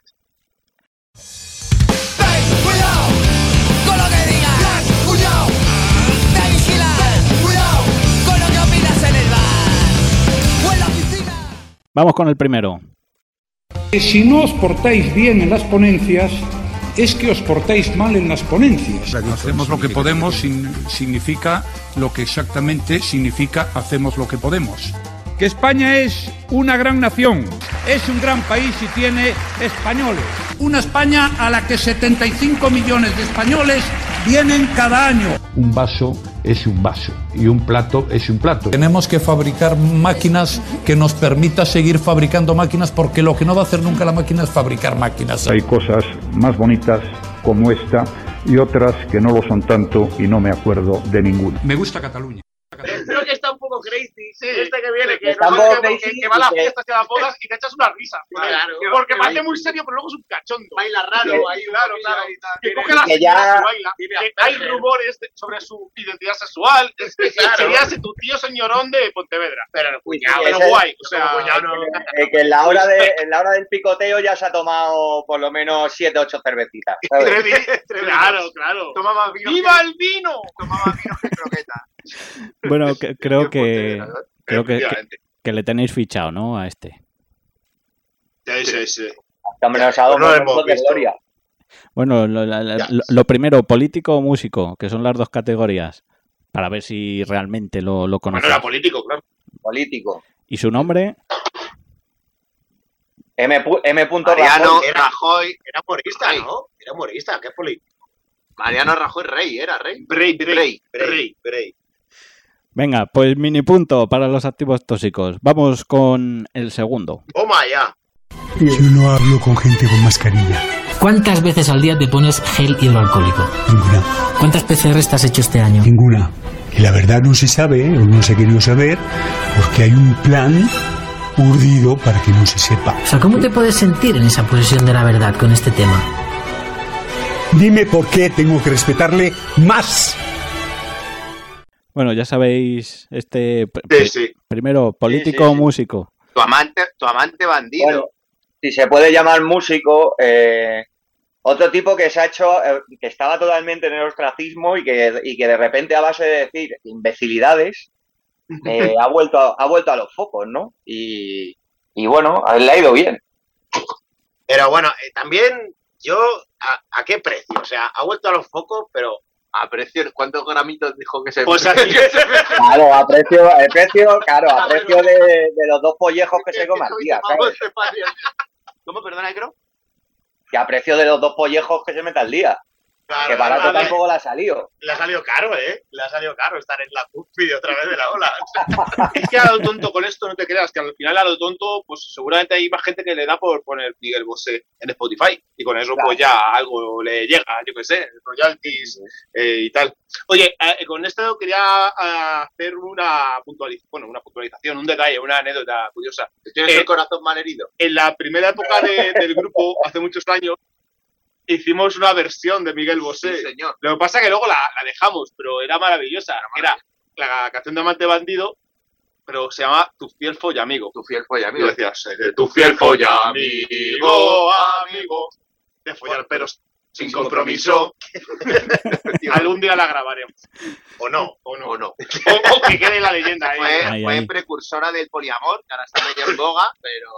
Ten cuidado con lo que digas. Ten cuidado de vigilar. Ten cuidado con lo que opinas en el bar o en la oficina. Vamos con el primero. Si no os portáis bien en las ponencias, es que os portáis mal en las ponencias. Hacemos lo que podemos sin- significa lo que exactamente significa hacemos lo que podemos. Que España es una gran nación, es un gran país y tiene españoles. Una España a la que setenta y cinco millones de españoles vienen cada año. Un vaso es un vaso y un plato es un plato. Tenemos que fabricar máquinas que nos permita seguir fabricando máquinas porque lo que no va a hacer nunca la máquina es fabricar máquinas. Hay cosas más bonitas como esta y otras que no lo son tanto y no me acuerdo de ninguna. Me gusta Cataluña. Creo que está un poco crazy. Este que viene, que, Está un no- poco que- crazy que- que va a las y que- fiestas y a las bodas y te echas una risa. Claro. Porque Que parece baila- muy serio, pero luego es un cachondo. Baila raro, Que- ahí, claro, una claro. cosilla y tal. Que Tiene- coge la que señora ya- y baila. tiene Que hay Asperger. rumores de- sobre su identidad sexual. Es que Claro. sería ese tu tío señorón de Pontevedra. Pero el cuñado, Pero ese- guay. O sea, como cuñado no- Eh, que en la, hora de, en la hora del picoteo ya se ha tomado por lo menos siete ocho cervecitas. ¿sabes? claro, claro. Toma más vino. ¡Viva el vino! que- Toma más vino que croqueta. Bueno, que- creo que Pontevedra, ¿no? creo que, que, Efectivamente. que le tenéis fichado, ¿no? A este. Sí, sí, sí. Hombre, nos ha dado Pues no lo momentos hemos de visto. gloria. Bueno, lo, la- la- Ya. lo- lo primero, político o músico, que son las dos categorías, para ver si realmente lo, lo Bueno, conocéis. era político, claro. Político. ¿Y su nombre? M. pu- M. Mariano Era- Rajoy. Era humorista, Ay. ¿no? Era humorista, ¿qué político? Mariano Rajoy Rey, era Rey. Bray, Bray, Rey. Bray. Bray. Venga, pues mini punto para los activos tóxicos. Vamos con el segundo. Toma ya. Yo no hablo con gente con mascarilla. ¿Cuántas veces al día te pones gel hidroalcohólico? Ninguna. ¿Cuántas P C R te has hecho este año? Ninguna. Y la verdad no se sabe, o no se ha querido saber, porque hay un plan urdido para que no se sepa. O sea, ¿cómo te puedes sentir en esa posesión de la verdad con este tema? Dime por qué tengo que respetarle más. Bueno, ya sabéis, este sí, sí. primero, político o sí, sí, sí. músico. Tu amante, tu amante bandido. Bueno, si se puede llamar músico, eh, otro tipo que se ha hecho, eh, que estaba totalmente en el ostracismo y que, y que de repente a base de decir imbecilidades, eh, ha vuelto a, ha vuelto a los focos, ¿no? Y, y bueno, a él le ha ido bien. Pero bueno, eh, también yo, ¿a, ¿a qué precio? O sea, ha vuelto a los focos, pero... A precio, ¿cuántos gramitos dijo que se... Pues aquí... Claro, a precio, el precio, claro, a precio de, de los dos pollejos que se come al día, ¿sabes? ¿Cómo, perdona, creo? Que a precio de los dos pollejos que se mete al día. Claro, que barato ver, tampoco le ha salido. Le ha salido caro, ¿eh? Le ha salido caro estar en la cúspide otra vez de la ola. Es que a lo tonto con esto no te creas, que al final a lo tonto, pues seguramente hay más gente que le da por poner Miguel Bosé en Spotify. Y con eso, claro, pues ya algo le llega, yo qué sé, royalties eh, y tal. Oye, eh, con esto quería hacer una puntualización, bueno, una puntualización, un detalle, una anécdota curiosa. ¿Tienes eh, el corazón mal herido? En la primera época de, del grupo, hace muchos años, hicimos una versión de Miguel Bosé. Sí, señor. Lo que pasa es que luego la, la dejamos, pero era maravillosa. Era, era la canción de Amante Bandido, pero se llama Tu fiel follamigo. Tu fiel follamigo. Y decías, tu fiel follamigo, amigo, de follar pero sin compromiso. Algún día la grabaremos. O no, o no. O, no. o, o que quede la leyenda. Fue, ahí, fue ahí. precursora del poliamor, que ahora está medio en boga, pero...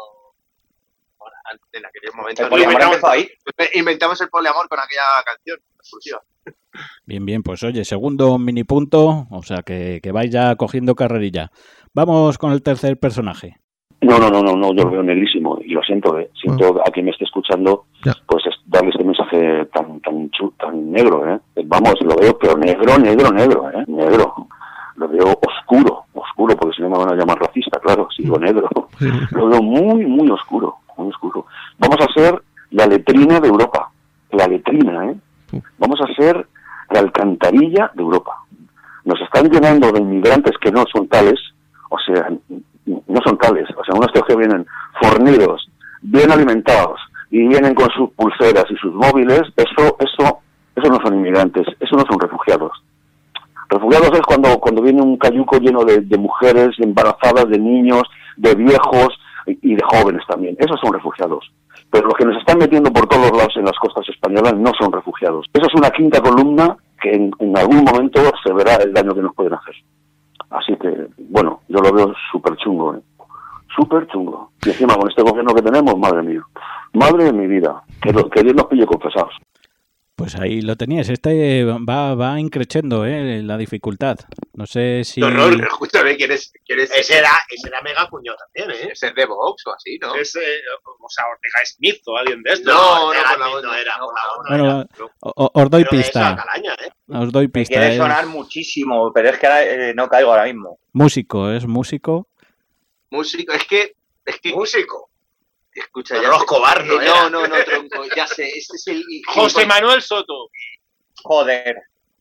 en aquel momento el poliamor empezó ahí. Inventamos el poliamor con aquella canción exclusiva. Bien, bien, pues oye, segundo mini punto, o sea que, que vais ya cogiendo carrerilla. Vamos con el tercer personaje. No, no, no, no, no, yo lo veo negrísimo y lo siento, eh. siento a quien me esté escuchando, ya. pues es darle este mensaje tan tan chu, tan negro, eh. Vamos, lo veo, pero negro, negro, negro, eh, negro. Lo veo oscuro, oscuro, porque si no me van a llamar racista, claro, si digo negro. Sí. Lo veo muy, muy oscuro, muy oscuro. Vamos a ser la letrina de Europa, la letrina, ¿eh? Vamos a ser la alcantarilla de Europa. Nos están llenando de inmigrantes que no son tales, o sea, no son tales, o sea, unos tíos que vienen fornidos, bien alimentados, y vienen con sus pulseras y sus móviles, eso, eso, eso no son inmigrantes, eso no son refugiados. Refugiados es cuando, cuando viene un cayuco lleno de, de mujeres embarazadas, de niños, de viejos y, y de jóvenes también. Esos son refugiados. Pero los que nos están metiendo por todos lados en las costas españolas no son refugiados. Eso es una quinta columna que en, en algún momento se verá el daño que nos pueden hacer. Así que, bueno, yo lo veo súper chungo, ¿eh? Súper chungo. Y encima con este gobierno que tenemos, madre mía. Madre de mi vida. Que, lo, que Dios nos pille confesados. Pues ahí lo teníais, este va, va increciendo, ¿eh? La dificultad. No sé si... No, no, escúchame, ¿quieres...? quieres... Ese era, ese era mega cuñado también, ¿eh? Ese es de Vox o así, ¿no? Ese, o sea, Ortega Smith o alguien de estos. No, Ortega no, no, Smith no era. No, no, bueno, era. O, os doy pero pista. Calaña, ¿eh? Os doy pista. Me quiere es... sonar muchísimo, pero es que eh, no caigo ahora mismo. Músico, es músico. Músico, es que... Es que... Músico. Escucha, ya Rosco Bar, no, no, no, no, tronco, ya sé, este es el... José Manuel Soto. Joder.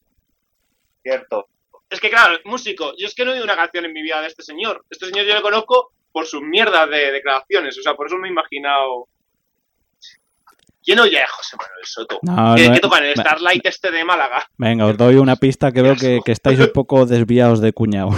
Cierto. Es que claro, músico, yo es que no he oído una canción en mi vida de este señor. Este señor yo lo conozco por sus mierdas de declaraciones, o sea, por eso me he imaginado... ¿Quién oye a José Manuel Soto? No, ¿Qué, no, ¿qué toca en el me... Starlight este de Málaga? Venga, os doy una pista que veo que, que estáis un poco desviados de cuñado.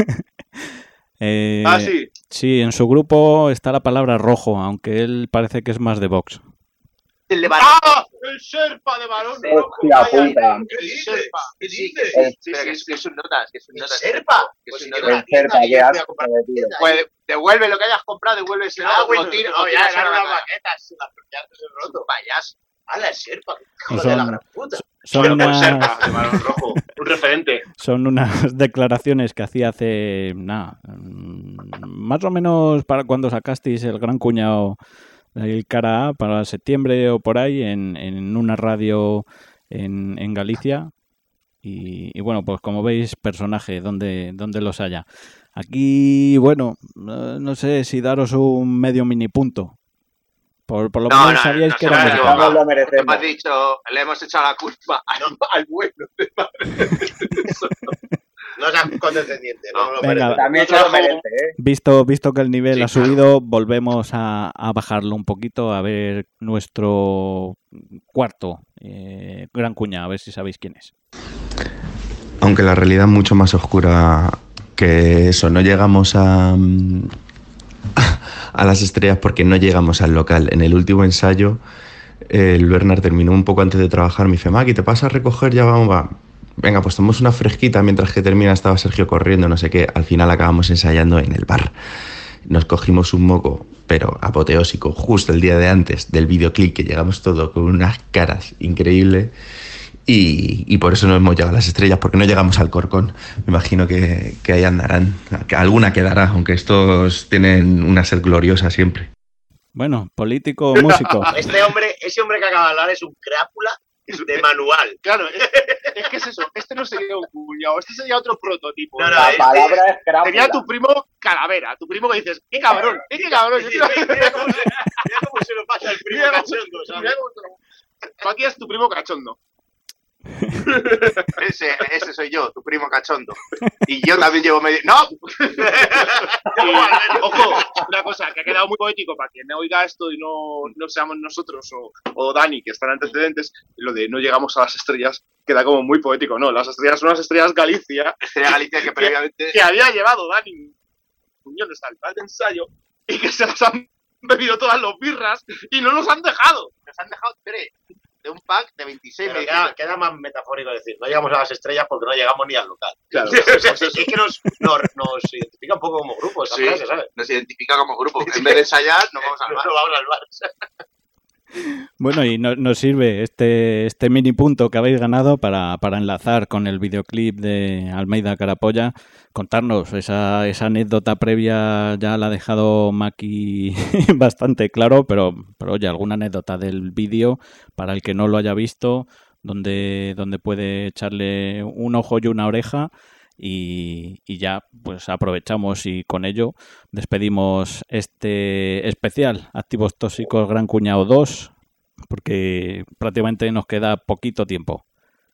eh, ah, sí. Sí, en su grupo está la palabra rojo, aunque él parece que es más de Vox. El de ¡Ah! El Sherpa de Balón Rojo. Hostia puta. El Sherpa. ¿Qué dices? Sí, sí, sí, sí, que es un notas, que es un notas. ¿El Sherpa? El Sherpa, qué asco, tío. Pues devuelve lo que hayas comprado, devuelve ese ah, bueno, tiro, no, ya eran unas maquetas, ya se roto, payaso. ¡Hala, el Sherpa! Son, ¡Joder, la gran puta! Son unas... el Sherpa de Balón Rojo, un referente. Son unas declaraciones que hacía hace, nada, más o menos para cuando sacasteis el gran cuñado el cara A, para septiembre o por ahí, en, en una radio en, en Galicia. Y, y bueno, pues como veis, personaje, donde, donde los haya. Aquí, bueno, no sé si daros un medio mini punto. Por, por lo No, menos no, sabíais no que se era me ha mexicano. equivocado. lo Tú merecemos. me has dicho, le hemos echado la culpa al, al bueno. No seas condescendiente, no, no lo Venga. merece. También Yo se lo trabajo- merece, ¿eh? Visto, visto que el nivel Sí, ha claro. subido, volvemos a, a bajarlo un poquito, a ver nuestro cuarto eh, gran cuñado, a ver si sabéis quién es. Aunque la realidad es mucho más oscura que eso. No llegamos a, a las estrellas porque no llegamos al local. En el último ensayo, el Bernard terminó un poco antes de trabajar. Me dice, Maki, ¿te pasas a recoger? Ya vamos, va. Venga, pues tomamos una fresquita mientras que termina. Estaba Sergio corriendo, no sé qué. Al final acabamos ensayando en el bar. Nos cogimos un moco, pero apoteósico, justo el día de antes del videoclip, que llegamos todo con unas caras increíbles. Y, y por eso no hemos llegado a las estrellas, porque no llegamos al Corcón. Me imagino que, que ahí andarán. Que alguna quedará, aunque estos tienen una sed gloriosa siempre. Bueno, político o músico. Este hombre, ese hombre que acaba de hablar es un crápula de manual. Claro, es, es que es eso. Este no sería un cuñado, este sería otro prototipo. No, no, La este- palabra es crápula. Sería tu primo Calavera, tu primo que dices, ¡qué cabrón! ¡Qué, qué cabrón! Sí, mira, mira cómo se, mira cómo se lo pasa el primo Mira cómo- cachondo, ¿sabes? Mira cómo te lo- Maki es tu primo cachondo. Ese, ese soy yo, tu primo cachondo. Y yo también llevo medio... ¡No! Y, ojo, una cosa que ha quedado muy poético para quien no oiga esto y no, no seamos nosotros o, o Dani, que están antecedentes, lo de no llegamos a las estrellas queda como muy poético. No, las estrellas son las estrellas Galicia, Estrella Galicia que previamente... que había llevado Dani Muñones al tal de ensayo y que se las han bebido todas los birras y no nos han dejado. Nos han dejado tres de un pack de veintiséis. Pero me queda, dice, queda más metafórico decir, no llegamos a las estrellas porque no llegamos ni al local. Claro. O sea, es que nos, nos, nos identifica un poco como grupo esa Sí. frase, ¿sabes? nos identifica como grupo. En vez de ensayar, nos vamos al No bar. vamos al bar. Bueno, y no- nos sirve este, este mini punto que habéis ganado para, para enlazar con el videoclip de Almeida Carapolla. Contarnos esa, esa anécdota previa ya la ha dejado Maki bastante claro, pero, pero oye, alguna anécdota del vídeo para el que no lo haya visto, donde, donde puede echarle un ojo y una oreja. Y, y ya pues aprovechamos y con ello despedimos este especial Activos Tóxicos Gran Cuñado dos, porque prácticamente nos queda poquito tiempo.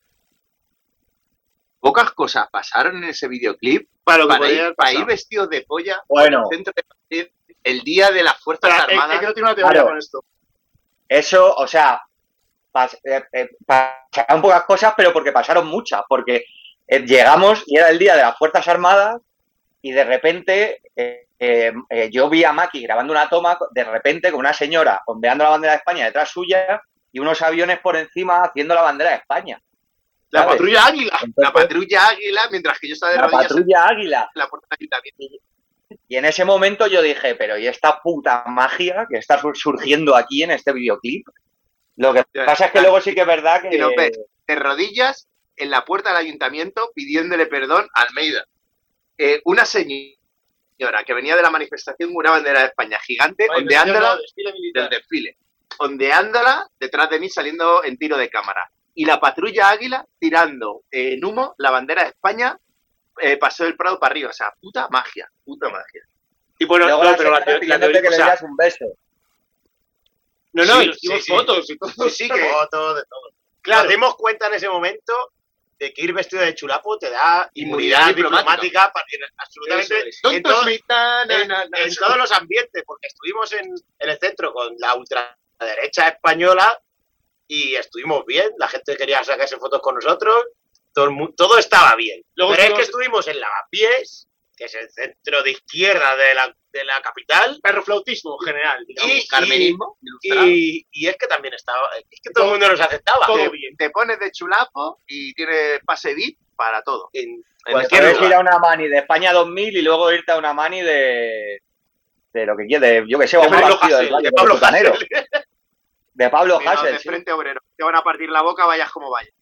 Pocas cosas pasaron en ese videoclip Para lo que para podría ir, haber para pasado. ir vestidos de polla Bueno. al centro de Madrid el día de las Fuerzas Espera, es- Armadas. es que no tiene una teoría Claro. con esto. Eso, o sea, pas- eh, eh, pasaron pocas cosas, pero porque pasaron muchas. Porque eh, llegamos y era el día de las Fuerzas Armadas y de repente eh, eh, eh, yo vi a Maki grabando una toma, de repente con una señora ondeando la bandera de España detrás suya y unos aviones por encima haciendo la bandera de España. La ¿sabes? patrulla águila. La Entonces, patrulla Águila, mientras que yo estaba de la rodillas patrulla águila. en la puerta del ayuntamiento. Y en ese momento yo dije, pero ¿y esta puta magia que está sur- surgiendo aquí en este videoclip? Lo que Ya, pasa es que ya. luego sí que es verdad que... Y lo ves de rodillas en la puerta del ayuntamiento pidiéndole perdón a Almeida. Eh, una señora que venía de la manifestación con una bandera de España gigante, Oye, ondeándola pero desfile militar. del desfile, ondeándola detrás de mí saliendo en tiro de cámara. Y la patrulla Águila tirando eh, en humo la bandera de España, eh, pasó del Prado para arriba. O sea, puta magia, puta magia. Y bueno, luego no, la pero la, señora teo- la pidiéndote teoría, que o le sea, dieras un beso. no, no, Sí, y nos hicimos sí, sí. fotos y todo. Sí, sí, que Fotos, de todo. Claro. Nos dimos cuenta en ese momento de que ir vestido de chulapo te da inmunidad, Inmunidad diplomática, diplomática para absolutamente Eso es. en, todo- Tontos en- gitanos, en todos los ambientes, porque estuvimos en, en el centro con la ultraderecha española y estuvimos bien, la gente quería sacarse fotos con nosotros, todo, el mu- todo estaba bien. Luego Pero es estuvimos- que estuvimos en Lavapiés, que es el centro de izquierda de la, de la capital, Perroflautismo general, digamos. y, carmenismo, y, y es que también estaba, es que todo el mundo nos aceptaba. todo te, bien. te pones de chulapo y tienes pase V I P para todo. En En cualquier Puedes ir lugar. a una mani de España dos mil y luego irte a una mani de... De lo que quieras, yo que sé, De a un Pablo partido del Hasél, Valle de Pablo Costanero. Hasél. De Pablo Cuidado, Hasél, de sí. frente obrero. Te van a partir la boca, vayas como vayas.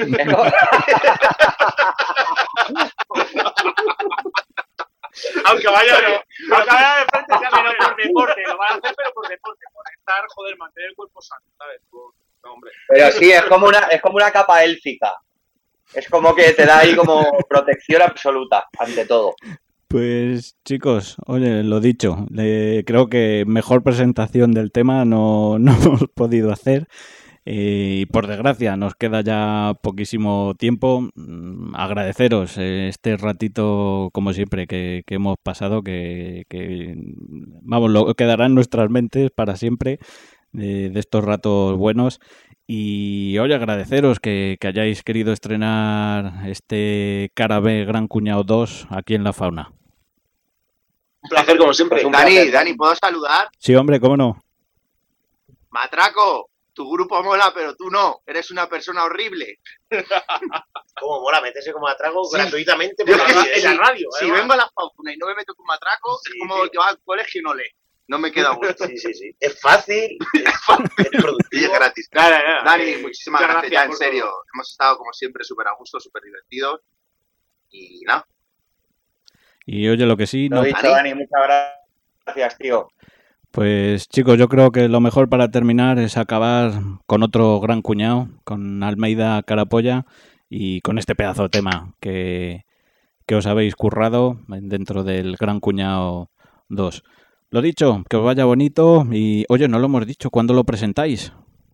Aunque vaya, no, aunque vaya de frente, sea pero por deporte, lo van a hacer, pero por deporte, por estar, joder, mantener el cuerpo sano, ¿sabes? Por- no, hombre. Pero sí, es como una, es como una capa élfica. Es como que te da ahí como protección absoluta ante todo. Pues chicos, oye, lo dicho, eh, creo que mejor presentación del tema no, no hemos podido hacer. Y por desgracia nos queda ya poquísimo tiempo. Agradeceros este ratito, como siempre, que, que hemos pasado, que, que vamos, lo quedará en nuestras mentes para siempre, de, de estos ratos buenos. Y oye, agradeceros que, que hayáis querido estrenar este Cara B Gran Cuñado dos aquí en La Fauna. Un placer, como siempre. Pues Dani, placer. Dani, ¿puedo saludar? Sí, hombre, cómo no. Matraco, tu grupo mola, pero tú no. Eres una persona horrible. ¿Cómo mola meterse como Matraco sí. gratuitamente por la, en la radio? Si ¿eh? vengo a La Fauna y no me meto con Matraco, sí, es como sí. que vas al colegio y no lees. No me queda gusto. Sí, sí, sí. Es fácil, es, es productivo. Y es gratis. Claro, claro. Dani, muchísimas gracias, gracias ya, en serio. Todo. Hemos estado, como siempre, súper a gusto, súper divertidos. Y nada. Y oye, lo que sí... Lo no... dicho, Dani, muchas gracias, tío. Pues chicos, yo creo que lo mejor para terminar es acabar con otro gran cuñado, con Almeida Carapolla y con este pedazo de tema que, que os habéis currado dentro del Gran Cuñado dos. Lo dicho, que os vaya bonito y, oye, no lo hemos dicho, ¿cuándo lo presentáis?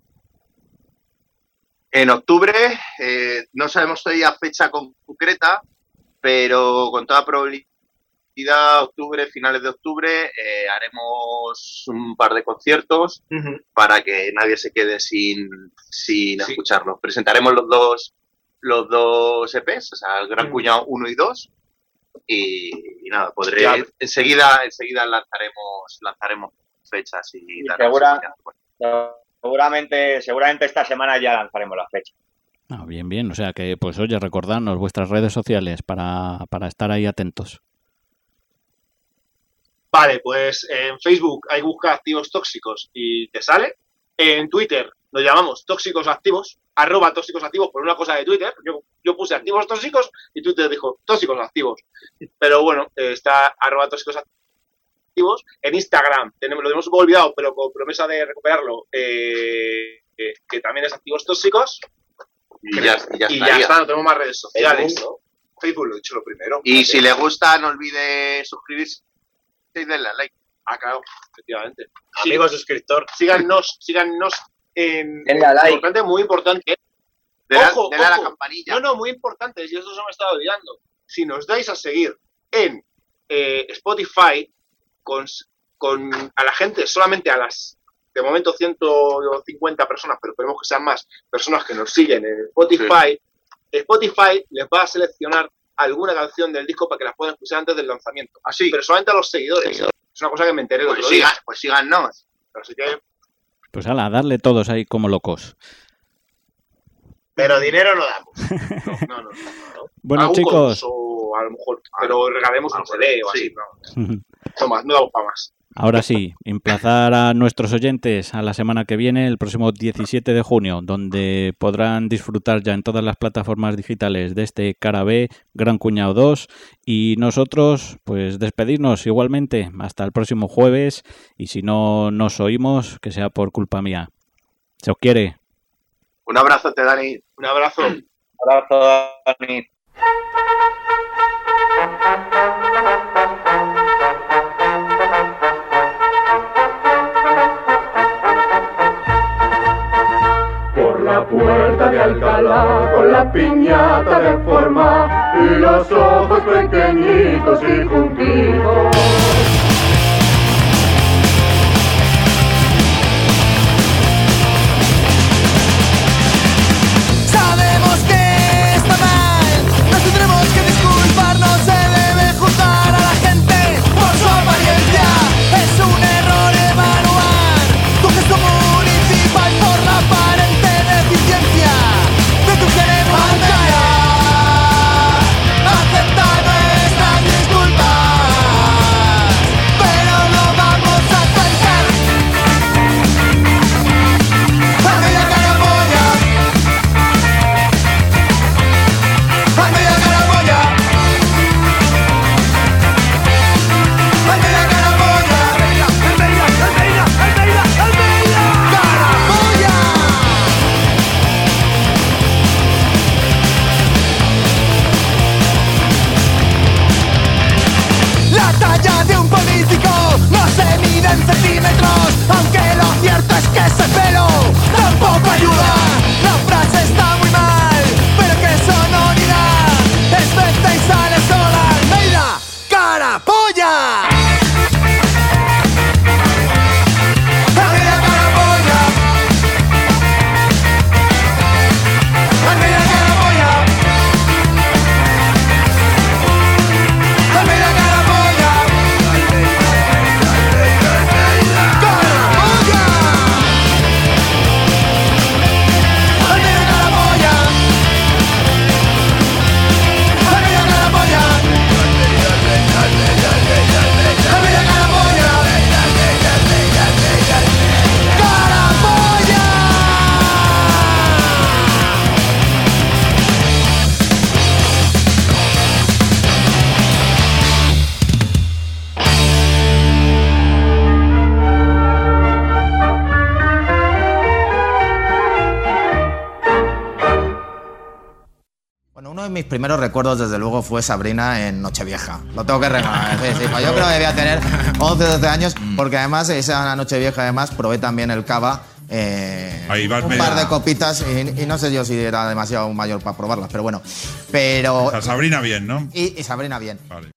En octubre, eh, no sabemos todavía fecha concreta, pero con toda probabilidad, octubre, finales de octubre, eh, haremos un par de conciertos uh-huh. para que nadie se quede sin, sin sí. escucharlos. Presentaremos los dos, los dos E Pes, o sea, el Gran uh-huh. Cuñado uno y dos. Y, y nada, podré ya. enseguida enseguida lanzaremos lanzaremos fechas y, y segura, seguramente seguramente esta semana ya lanzaremos la fecha. Ah, bien, bien, o sea que pues oye, recordadnos vuestras redes sociales para, para estar ahí atentos. Vale, pues en Facebook hay busca activos tóxicos y te sale. En Twitter nos llamamos tóxicos activos, arroba tóxicos activos por una cosa de Twitter. Yo, yo puse activos tóxicos y Twitter dijo tóxicos activos. Pero bueno, eh, está arroba tóxicos activos. En Instagram tenemos, lo hemos olvidado, pero con promesa de recuperarlo, eh, eh, que también es activos tóxicos. Y ya, y ya, y ya está, no tenemos más redes sociales. Facebook, Facebook lo he dicho lo primero. Y si le gusta, no olvide suscribirse y darle a like. Ah, claro, efectivamente. Amigo sí. suscriptor. Síganos, síganos en... Denle a like. Importante, muy importante. De ojo, la, de ojo. la campanilla. No, no, muy importante, y eso se me ha estado olvidando. Si nos dais a seguir en eh, Spotify con, con a la gente, solamente a las, de momento, ciento cincuenta personas, pero esperemos que sean más personas que nos siguen en Spotify, sí. Spotify les va a seleccionar alguna canción del disco para que las puedan escuchar antes del lanzamiento. Así. Pero solamente a los seguidores. Sí. Es una cosa que me enteré el pues otro sigan, día. Pues síganos. Así que... Pues ala, darle todos ahí como locos. Pero dinero no damos. No, no, no. no. Bueno, algún chicos. O a lo mejor, pero regalemos un C D o así. Sí. No. No más, no damos para más. Ahora sí, emplazar a nuestros oyentes a la semana que viene, el próximo diecisiete de junio, donde podrán disfrutar ya en todas las plataformas digitales de este Cara B, Gran Cuñado dos, y nosotros, pues despedirnos igualmente hasta el próximo jueves, y si no nos oímos, que sea por culpa mía. Se os quiere. Un abrazo, te Dani. Un abrazo. Un abrazo, Dani. La puerta de Alcalá con la piñata de forma y los ojos pequeñitos y juntitos. Sabemos que está mal, nos tendremos que disculpar, no se debe juzgar a la gente por su apariencia, es un error evaluar tu gesto municipal por la aparente deficiencia de tu ceremonia. Acepta nuestras disculpas. mis primeros recuerdos, desde luego, fue Sabrina en Nochevieja. Lo tengo que reconocer. Sí, sí, pues yo creo que debía tener once, doce años, porque además, esa Nochevieja, además, probé también el cava. Eh, Ahí vas un media... par de copitas y, y no sé yo si era demasiado mayor para probarlas, pero bueno. Pero o sea, Sabrina bien, ¿no? Y, y Sabrina bien. Vale.